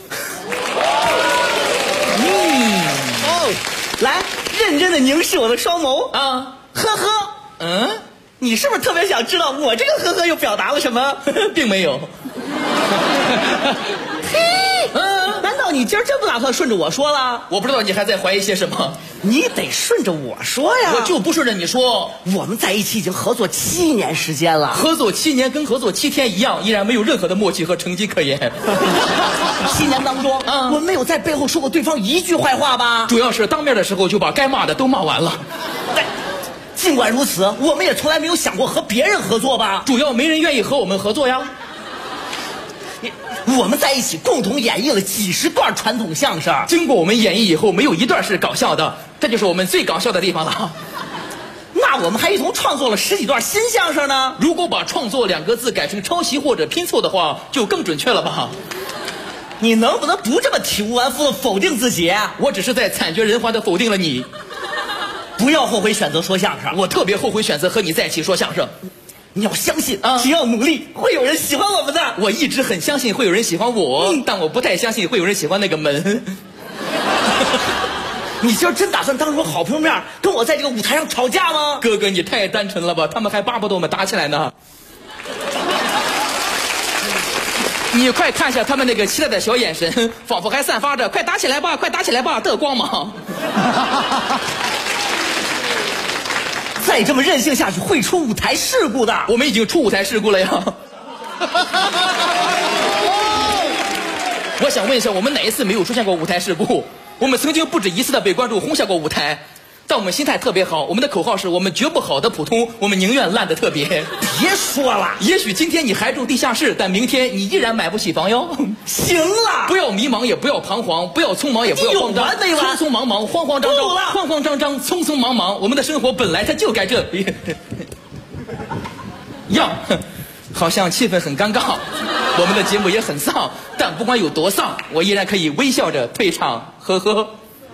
来，认真的凝视我的双眸啊，呵呵，你是不是特别想知道我这个呵呵又表达了什么？ 并没有。 难道你今儿真不打算顺着我说了？ 我不知道你还在怀疑些什么。 你得顺着我说呀。 我就不顺着你说。 我们在一起已经合作7年时间了， 合作7年跟合作7天一样，依然没有任何的默契和成绩可言。 7年当中，我没有在背后说过对方一句坏话吧？ 主要是当面的时候就把该骂的都骂完了。 尽管如此，我们也从来没有想过和别人合作吧？ 主要没人愿意和我们合作呀。 我们在一起共同演绎了几十段传统相声， 经过我们演绎以后，没有一段是搞笑的，这就是我们最搞笑的地方了。 那我们还一同创作了10几段新相声呢。 如果把创作2个字改成抄袭或者拼凑的话，就更准确了吧？ 你能不能不这么体无完肤的否定自己？ 我只是在惨绝人寰的否定了你。 不要后悔选择说相声， 我特别后悔选择和你在一起说相声。 你要相信只要努力，会有人喜欢我们的。 我一直很相信会有人喜欢我，但我不太相信会有人喜欢那个门。 你今儿真打算当着我好朋友面跟我在这个舞台上吵架吗？ 哥哥，你太单纯了吧，他们还巴不得我们打起来呢。你快看一下他们那个期待的小眼神，仿佛还散发着快打起来吧，快打起来吧的光芒。 再这么任性下去会出舞台事故的。 我们已经出舞台事故了呀。我想问一下，我们哪一次没有出现过舞台事故？我们曾经不止一次的被观众轰下过舞台，但我们心态特别好，我们的口号是我们绝不好的普通，我们宁愿烂的特别。 别说了， 也许今天你还住地下室，但明天你依然买不起房哟。 行了， 不要迷茫，也不要彷徨，不要匆忙，也不要慌张。 有完没完？ 匆匆忙忙，慌慌张张，慌慌张张，匆匆忙忙。我们的生活本来它就该这样。好像气氛很尴尬，我们的节目也很丧，但不管有多丧，我依然可以微笑着退场，呵呵。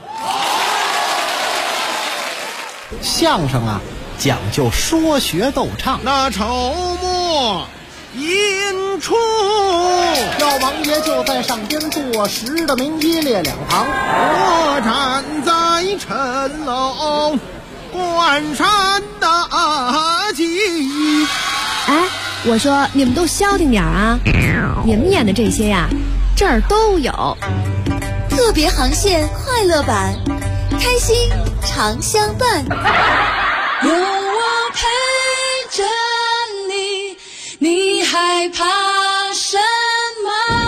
相声啊，讲究说学逗唱。 那筹末引出， 赵王爷就在上边坐实的名一列两旁， 我站在谶楼观山大吉。 哎，我说你们都消停点啊！你们演的这些呀，这儿都有。 特别航线快乐版，开心常相伴。有我陪着你，你害怕什么？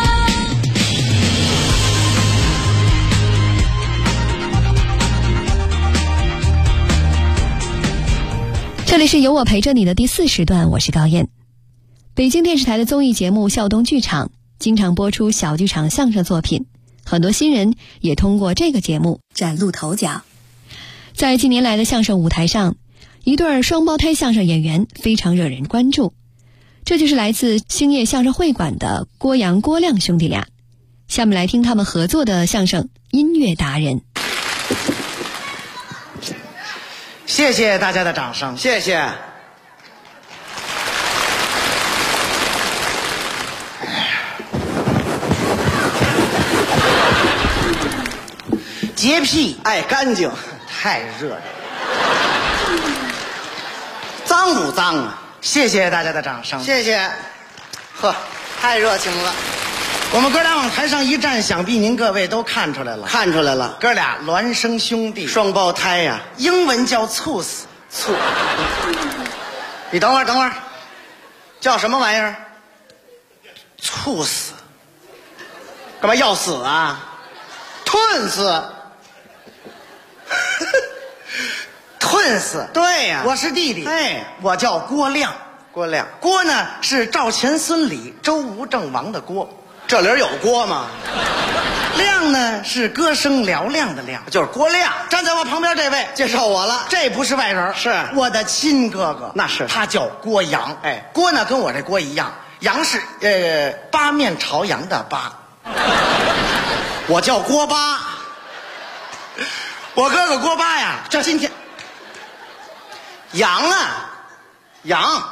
这里是有我陪着你的第4时段，我是高燕。北京电视台的综艺节目《笑东剧场》经常播出小剧场相声作品，很多新人也通过这个节目崭露头角。在近年来的相声舞台上，一对双胞胎相声演员非常惹人关注，这就是来自兴业相声会馆的郭阳、郭亮兄弟俩。下面来听他们合作的相声《音乐达人》。 谢谢大家的掌声，谢谢。洁癖，爱干净，太热了。脏不脏啊？谢谢大家的掌声，谢谢。呵，太热情了。我们哥俩往台上一站，想必您各位都看出来了。看出来了，哥俩孪生兄弟，双胞胎呀，英文叫猝死。猝。你等会儿，叫什么玩意儿？猝死。干嘛要死啊？吞死。吞论死。 对呀， 我是弟弟。 哎， 我叫郭亮。 郭亮， 郭呢是赵钱孙李周吴郑王的郭， 这里有郭吗？ 亮呢是歌声嘹亮的亮， 就是郭亮。 站在我旁边这位介绍我了， 这不是外人，是我的亲哥哥。 那是他叫郭阳。 哎， 郭呢跟我这郭一样，阳是八面朝阳的八。我叫郭八。我哥哥郭八呀，这今天杨啊，杨，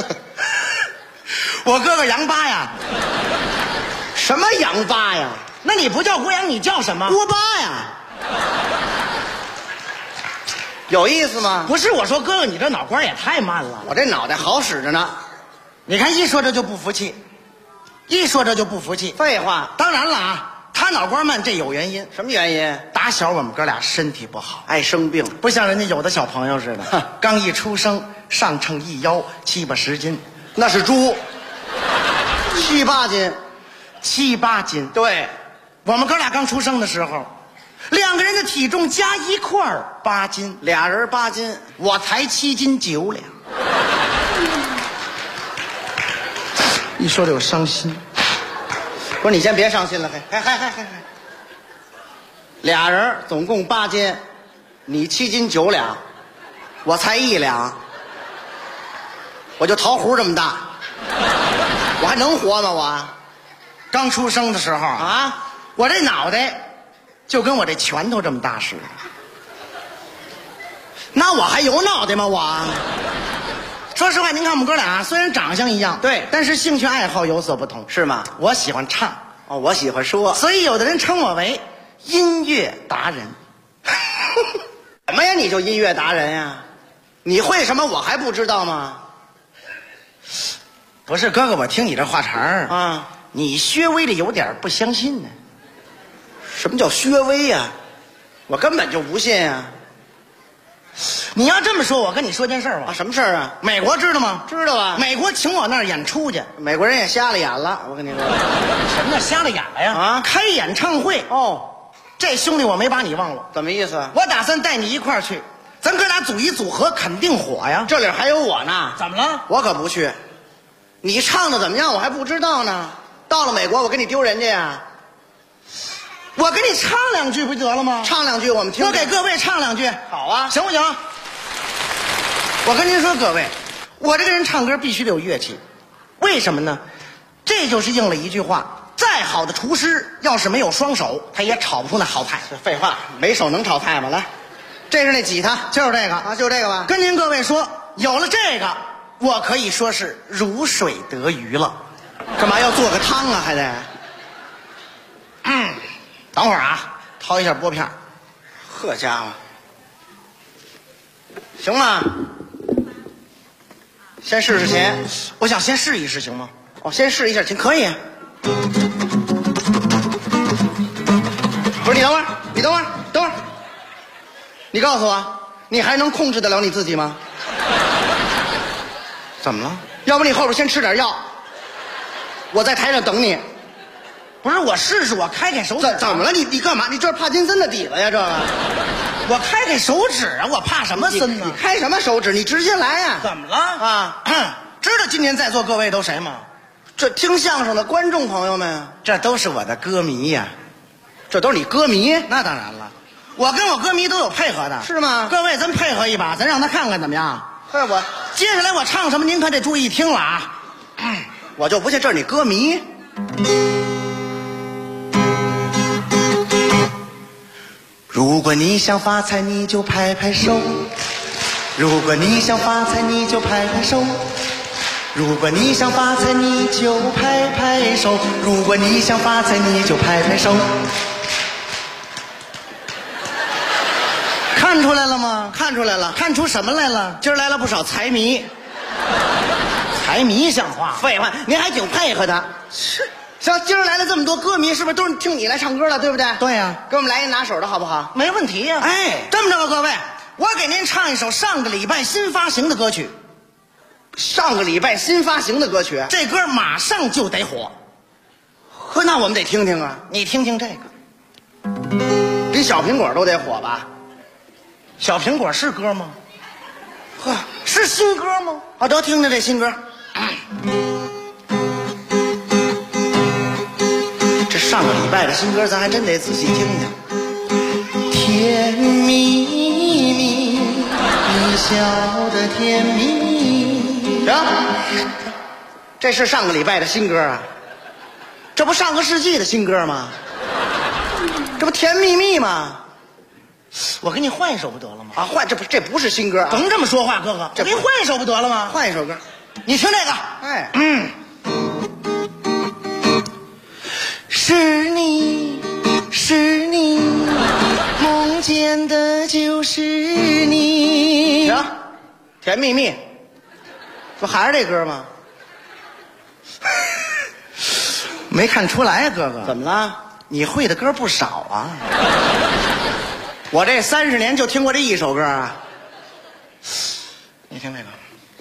我哥哥杨八呀。 什么杨八呀？ 那你不叫郭阳，你叫什么？ 郭八呀。有意思吗？ 不是，我说哥哥，你这脑瓜也太慢了。 我这脑袋好使着呢。 你看一说这就不服气，一说这就不服气。 废话， 当然了啊，他脑瓜慢这有原因。 什么原因？ 打小我们哥俩身体不好， 爱生病， 不像人家有的小朋友似的，刚一出生上称一腰7、8、10斤， 那是猪，7、8斤 ，7、8斤。 对， 我们哥俩刚出生的时候，2个人的体重加一块儿8斤 ，俩人8斤， 我才7斤9两。一说这我伤心。 不是，你先别伤心了，嘿，俩人总共8斤，你7斤9两，我才1两，我就桃核这么大，我还能活吗？我刚出生的时候啊， 我这脑袋就跟我这拳头这么大似的。 那我还有脑袋吗？我说实话，您看我们哥俩虽然长相一样， 对， 但是兴趣爱好有所不同， 是吗？ 我喜欢唱， 哦，我喜欢说， 所以有的人称我为音乐达人。 什么呀？你就音乐达人呀？你会什么我还不知道吗？ 不是哥哥，我听你这话茬儿啊， 你稍微的有点不相信呢。 什么叫稍微呀？我根本就不信啊。 你要这么说，我跟你说件事儿吧。 啊，什么事儿啊？ 美国知道吗？ 知道啊。 美国请我那儿演出去， 美国人也瞎了眼了。我跟你说， 什么叫瞎了眼了呀？ 啊， 开演唱会哦。 这兄弟我没把你忘了。 怎么意思？ 我打算带你一块儿去，咱哥俩组一组合，肯定火呀。 这里还有我呢。 怎么了？ 我可不去。你唱的怎么样？我还不知道呢。到了美国，我给你丢人家呀。 我给你唱2句不就得了吗？ 唱2句我们听听。 我给各位唱2句。 好啊， 行不行？我跟您说，各位，我这个人唱歌必须得有乐器，为什么呢？这就是应了一句话：再好的厨师，要是没有双手，他也炒不出那好菜。 废话，没手能炒菜吗？来，这是那吉他， 就是这个啊，就是这个吧。 跟您各位说，有了这个，我可以说是如水得鱼了。 干嘛要做个汤啊？还得？ 等会儿啊，掏一下拨片。 呵家伙，行吗？先试试琴， 我想先试一试，行吗？ 哦，先试一下琴，可以。不是，你等会儿，等会儿，你告诉我，你还能控制得了你自己吗？ 怎么了？ 要不你后边先吃点药，我在台上等你。 不是，我试试，我开手指。 怎么了？你干嘛？你这是帕金森的底子呀？这个， 我开手指啊！我怕什么森呢？ 你开什么手指？你直接来呀！ 怎么了啊？知道今天在座各位都谁吗？ 这听相声的观众朋友们， 这都是我的歌迷呀。 这都是你歌迷？ 那当然了，我跟我歌迷都有配合的， 是吗？ 各位，咱配合一把，咱让他看看怎么样？ 嘿，我接下来我唱什么，您可得注意听了啊！ 我就不信这是你歌迷。 如果你想发财，你就拍拍手；如果你想发财，你就拍拍手；如果你想发财，你就拍拍手；如果你想发财，你就拍拍手。看出来了吗？ 看出来了。 看出什么来了？ 今儿来了不少财迷。 财迷像话？ 废话，您还挺配合的。 是。 行，今儿来了这么多歌迷，是不是都是听你来唱歌的，对不对？ 对呀， 给我们来一拿手的好不好？ 没问题呀。 哎， 这么着吧，各位，我给您唱一首上个礼拜新发行的歌曲。 上个礼拜新发行的歌曲， 这歌马上就得火。 呵，那我们得听听啊。 你听听这个， 比小苹果都得火吧？ 小苹果是歌吗？ 呵，是新歌吗？啊，得听听这新歌。这上个礼拜的新歌，咱还真得仔细听听。甜蜜蜜，你笑得甜蜜。行，这是上个礼拜的新歌啊，这不上个世纪的新歌吗？这不甜蜜蜜吗？我给你换一首不得了吗？啊，换这不是新歌啊！甭这么说话，哥哥，我给你换一首不得了吗？换一首歌，你听这个。哎，是你，是你，梦见的就是你。行，甜蜜蜜，不还是这歌吗？没看出来，哥哥，怎么了？你会的歌不少啊。我这30年就听过这一首歌啊。你听这个，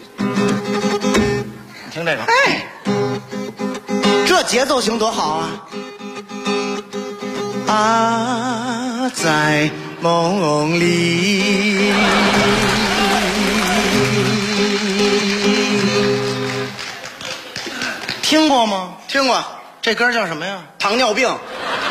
你听这个，哎，这节奏型多好啊！啊，在梦里，听过吗？听过。这歌叫什么呀？糖尿病。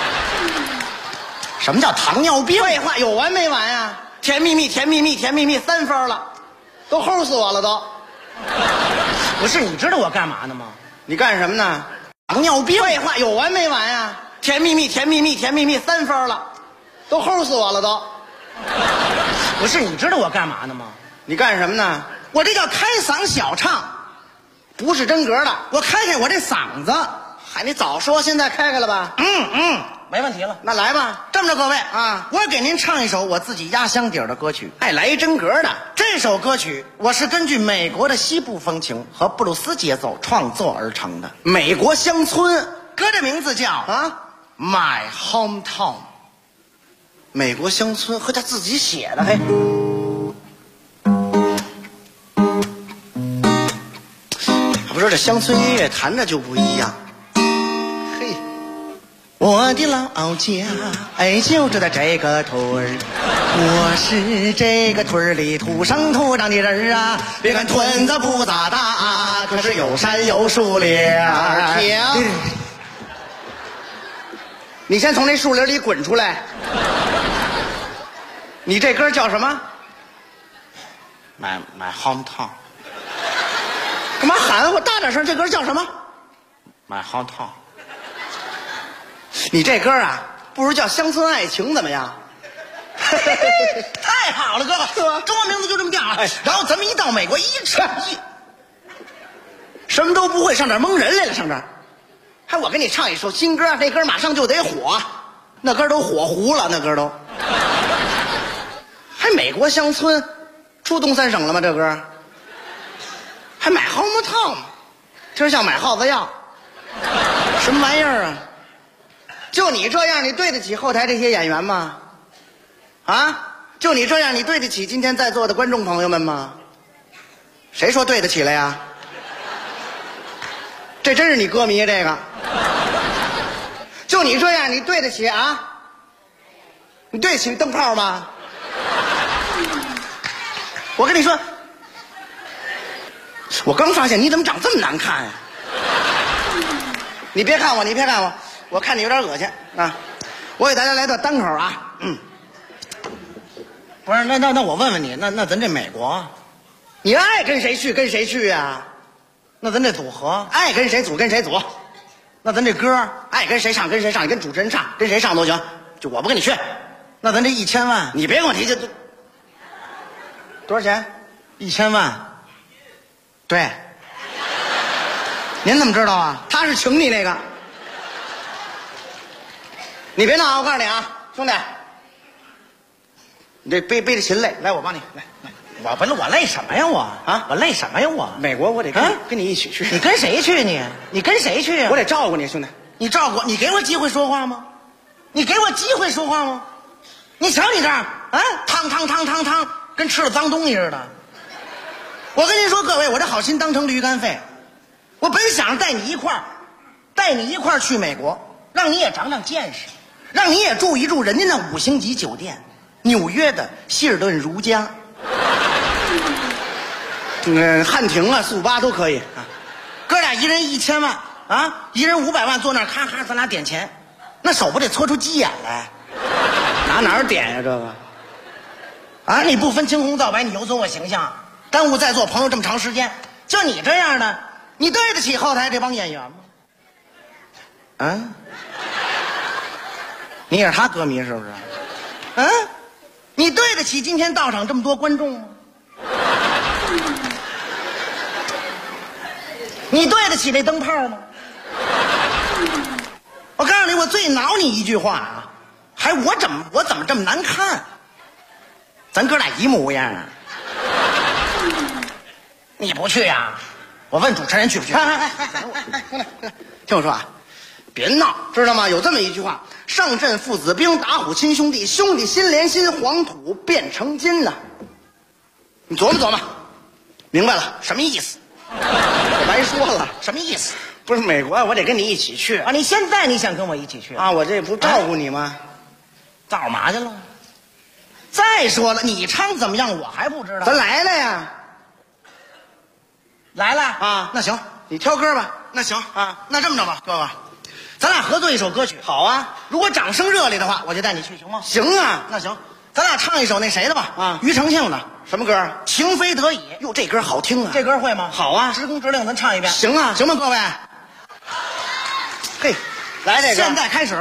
什么叫糖尿病？废话，有完没完呀？甜蜜蜜，甜蜜蜜，甜蜜蜜，3分了，都齁死我了都。不是，你知道我干嘛呢吗？你干什么呢？糖尿病。废话，有完没完呀？甜蜜蜜，甜蜜蜜，甜蜜蜜，3分了，都齁死我了都。不是，你知道我干嘛呢吗？你干什么呢？我这叫开嗓小唱，不是真格的。我开开我这嗓子。嗨，你早说，现在开开了吧？没问题了。那来吧，这么着各位啊，我给您唱一首我自己压箱底儿的歌曲，哎，来一真格的。这首歌曲我是根据美国的西部风情和布鲁斯节奏创作而成的，美国乡村，歌的名字叫啊 My Hometown。美国乡村和他自己写的，嘿。不是这乡村音乐弹着就不一样。我的老家，哎，就住在这个屯儿。我是这个屯儿里土生土长的人啊。别看屯子不咋大，可是有山有树林。停！你先从那树林里滚出来。你这歌叫什么 ？My hometown。干嘛喊我？大点声！这歌叫什么 ？My hometown。你这歌啊，不如叫《乡村爱情》怎么样？太好了，哥哥，是吧？中文名字就这么定了。哎，然后咱们一到美国一唱什么都不会，上这儿蒙人来了，上这儿。还我给你唱一首新歌，那歌马上就得火，那歌都火糊了，那歌都。还美国乡村，出东三省了吗？这歌还买耗子套吗？听像买耗子药，什么玩意儿啊？就你这样，你对得起后台这些演员吗？啊，就你这样，你对得起今天在座的观众朋友们吗？谁说对得起了呀？这真是你歌迷，这个。就你这样，你对得起啊？你对得起灯泡吗？我跟你说，我刚发现你怎么长这么难看呀？你别看我，你别看我。我看你有点恶心啊！我给大家来段单口啊，不是，那我问问你，那咱这美国，你爱跟谁去跟谁去呀？那咱这组合爱跟谁组跟谁组，那咱这歌爱跟谁唱跟谁唱，你跟主持人唱跟谁唱都行，就我不跟你去。那咱这1000万，你别跟我提，就多少钱？1000万。对，您怎么知道啊？他是请你那个。你别闹啊！我告诉你啊，兄弟，你这背着琴累，来我帮你来。我累什么呀我啊？我累什么呀我？美国我得跟你一起去。你跟谁去你？你跟谁去啊？我得照顾你，兄弟。你照顾你给我机会说话吗？你给我机会说话吗？你瞧你这儿啊，汤，跟吃了脏东西似的。我跟您说，各位，我这好心当成驴肝肺。我本想带你一块儿去美国，让你也长长见识。让你也住一住人家那5星级酒店，纽约的希尔顿如家。 汉庭啊，458都可以啊。哥俩一人1000万啊，一人500万，坐那儿咔咔，咱俩点钱，那手不得搓出鸡眼来？哪儿点呀这个？啊，你不分青红皂白，你有损我形象，耽误在座朋友这么长时间。就你这样的，你对得起后台这帮演员吗？啊？你也是他歌迷是不是？啊？你对得起今天到场这么多观众吗？你对得起这灯泡吗？我告诉你，我最恼你一句话啊，还我怎么这么难看？咱哥俩一模一样啊！你不去啊？我问主持人去不去？听我说啊，别闹，知道吗？有这么一句话：上阵父子兵，打虎亲兄弟，兄弟心连心，黄土变成金呐。你琢磨琢磨，明白了什么意思？我白说了，什么意思？不是美国，我得跟你一起去啊！你现在你想跟我一起去啊？我这不照顾你吗？干嘛去了？再说了，你唱怎么样，我还不知道。咱来了呀！来了啊！那行，你挑歌吧。那行啊，那这么着吧，哥哥，咱俩合作一首歌曲。好啊，如果掌声热烈的话，我就带你去，行吗？行啊，那行，咱俩唱一首那谁的吧？啊，庾澄庆的。什么歌？情非得已。哟，这歌好听啊！这歌会吗？好啊，直工直令，咱唱一遍。行啊，行吗，各位？嘿，来这个，现在开始。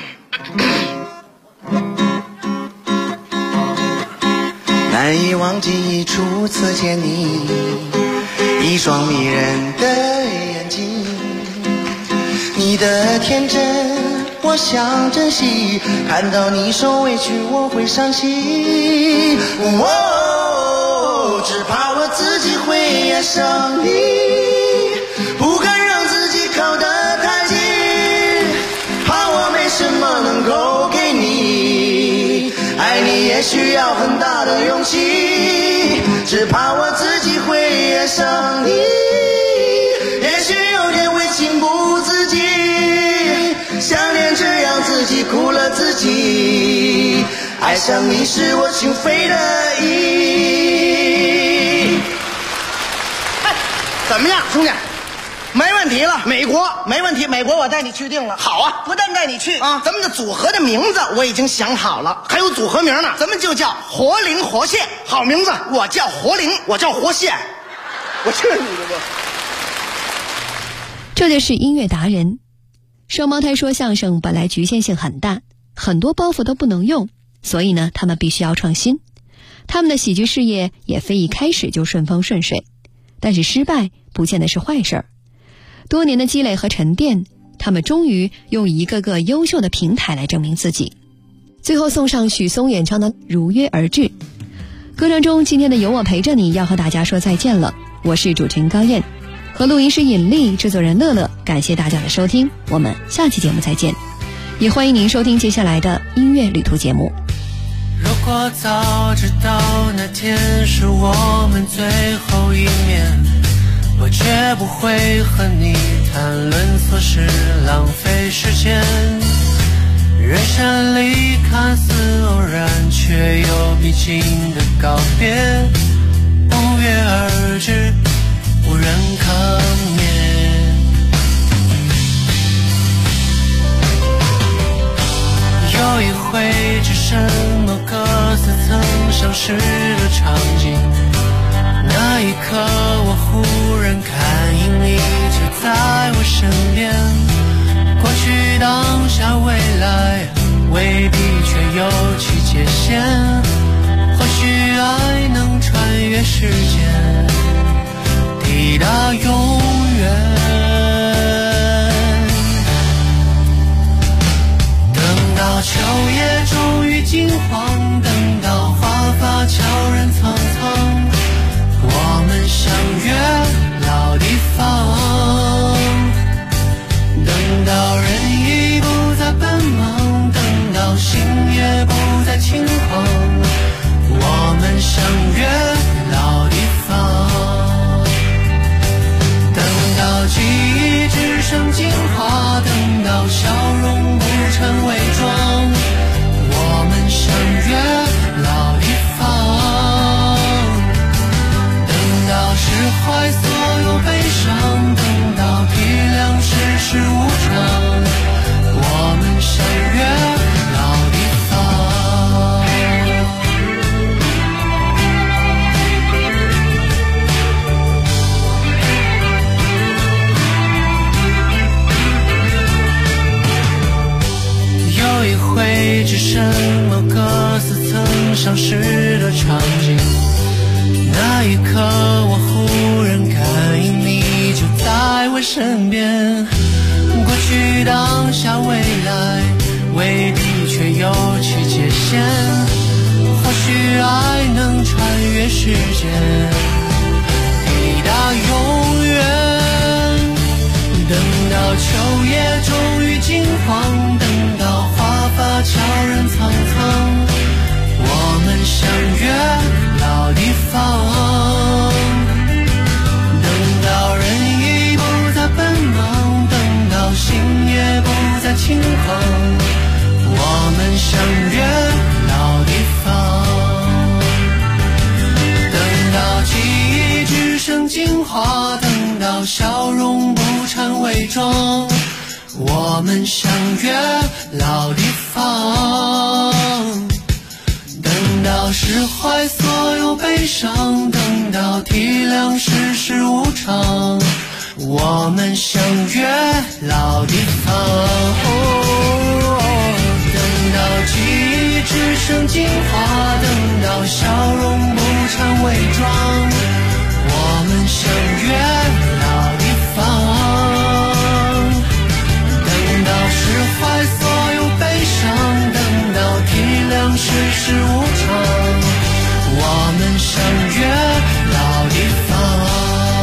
难以忘记初次见你，一双迷人的眼睛，你的天真我想珍惜，看到你受委屈我会伤心。只怕我自己会爱上你，不敢让自己靠得太近，怕我没什么能够给你，爱你也需要很大的勇气，只怕我自己会爱上你，也许有点会情不自禁，想念这样自己苦了自己，爱上你是我情非得已。怎么样，兄弟？没问题了。美国没问题，美国我带你去定了。好啊，不但带你去啊，咱们的组合的名字我已经想好了，还有组合名呢，咱们就叫活灵活现。好名字，我叫活灵，我叫活现。我去你的吧！ 这就是音乐达人。双胞胎说相声本来局限性很大，很多包袱都不能用，所以呢，他们必须要创新。他们的喜剧事业也非一开始就顺风顺水，但是失败不见得是坏事儿。多年的积累和沉淀，他们终于用一个个优秀的平台来证明自己。最后送上许嵩演唱的《如约而至》。歌声中，今天的有我陪着你要和大家说再见了。我是主持人高燕，和录音师尹丽，制作人乐乐，感谢大家的收听，我们下期节目再见。也欢迎您收听接下来的音乐旅途节目。 如果早知道那天是我们最后一面，我绝不会和你谈论琐事，浪费时间。人生里看似偶然，却有必经的告别，无约而至，无人可眠。有一回只剩某个似曾相识的场景，那一刻我忽然看见你就在我身边，过去当下未来未必却有其界限，或许爱能穿越时间抵达永远。等到秋叶终于金黄，等到花发悄然苍苍，我们相约老地方。等到人已不再奔忙，等到心也不再轻狂，我们相约老地方。等到记忆只剩精华，等到笑容不成伪装，我们相约老地方。等到身某个似曾相识的场景，那一刻我忽然感应你就在我身边，过去当下未来未必却有其界限，或许爱能穿越时间抵达永远。等到秋叶终于金黄，等到花发悄然苍苍，我们相约老地方。等到人已不再奔忙，等到心也不再轻狂，我们相约老地方。等到记忆只剩精华，等到笑容不掺伪装，我们相约老地方。等到释怀所有悲伤，等到体谅世事无常，我们相约老地方。等到记忆只剩精华，等到笑容不掺伪装，我们相约老地方。等到释怀所有悲伤，等到体谅世事无常，我们相约老地方。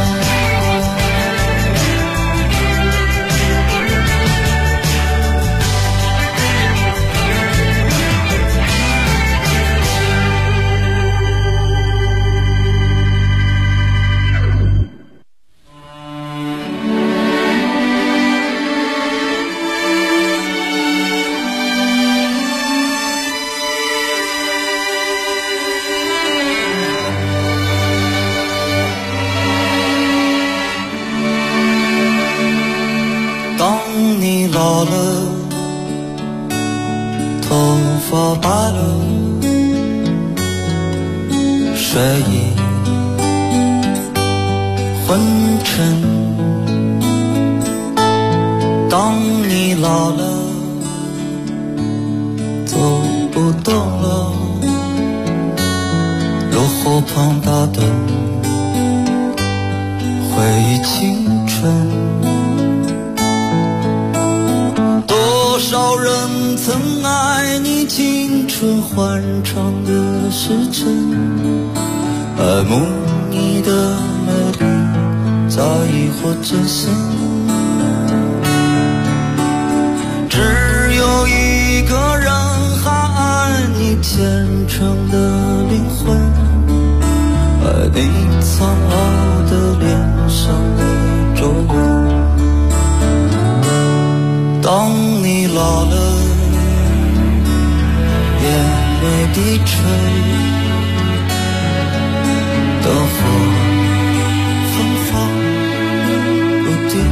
老了，头发白了，睡意昏沉。当你老了，走不动了，炉火旁打灯，回忆青春。多少人曾爱你青春欢畅的时辰，爱慕你的美丽，在意或真心。只有一个人还爱你虔诚的灵魂，爱你苍老的脸上的皱纹。当你老了，眼泪低垂，灯火芬芳不定，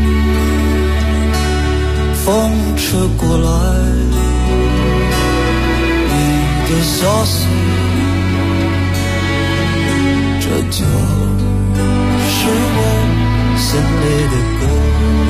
风吹过来你的消息，这就是我心里的歌。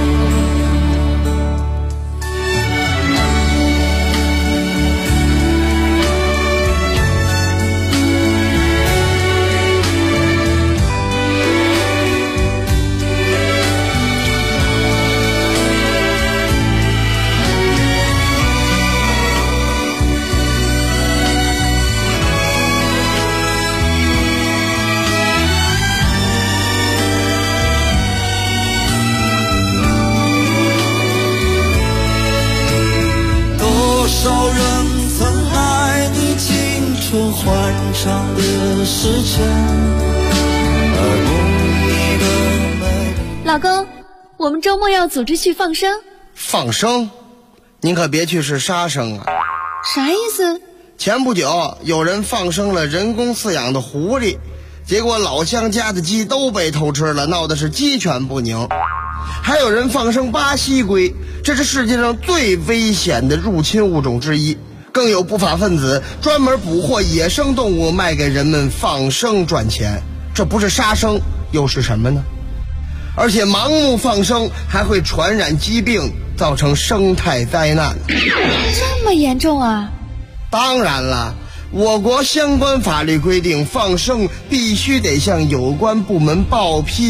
欢畅的时辰，爱慕你的美丽。 老公，我们周末要组织去放生。 放生？您可别去是杀生啊！ 啥意思？ 前不久有人放生了人工饲养的狐狸，结果老乡家的鸡都被偷吃了，闹得是鸡犬不宁。还有人放生巴西龟，这是世界上最危险的入侵物种之一。更有不法分子专门捕获野生动物卖给人们放生赚钱，这不是杀生又是什么呢？而且盲目放生还会传染疾病，造成生态灾难。 这么严重啊？ 当然了，我国相关法律规定，放生必须得向有关部门报批。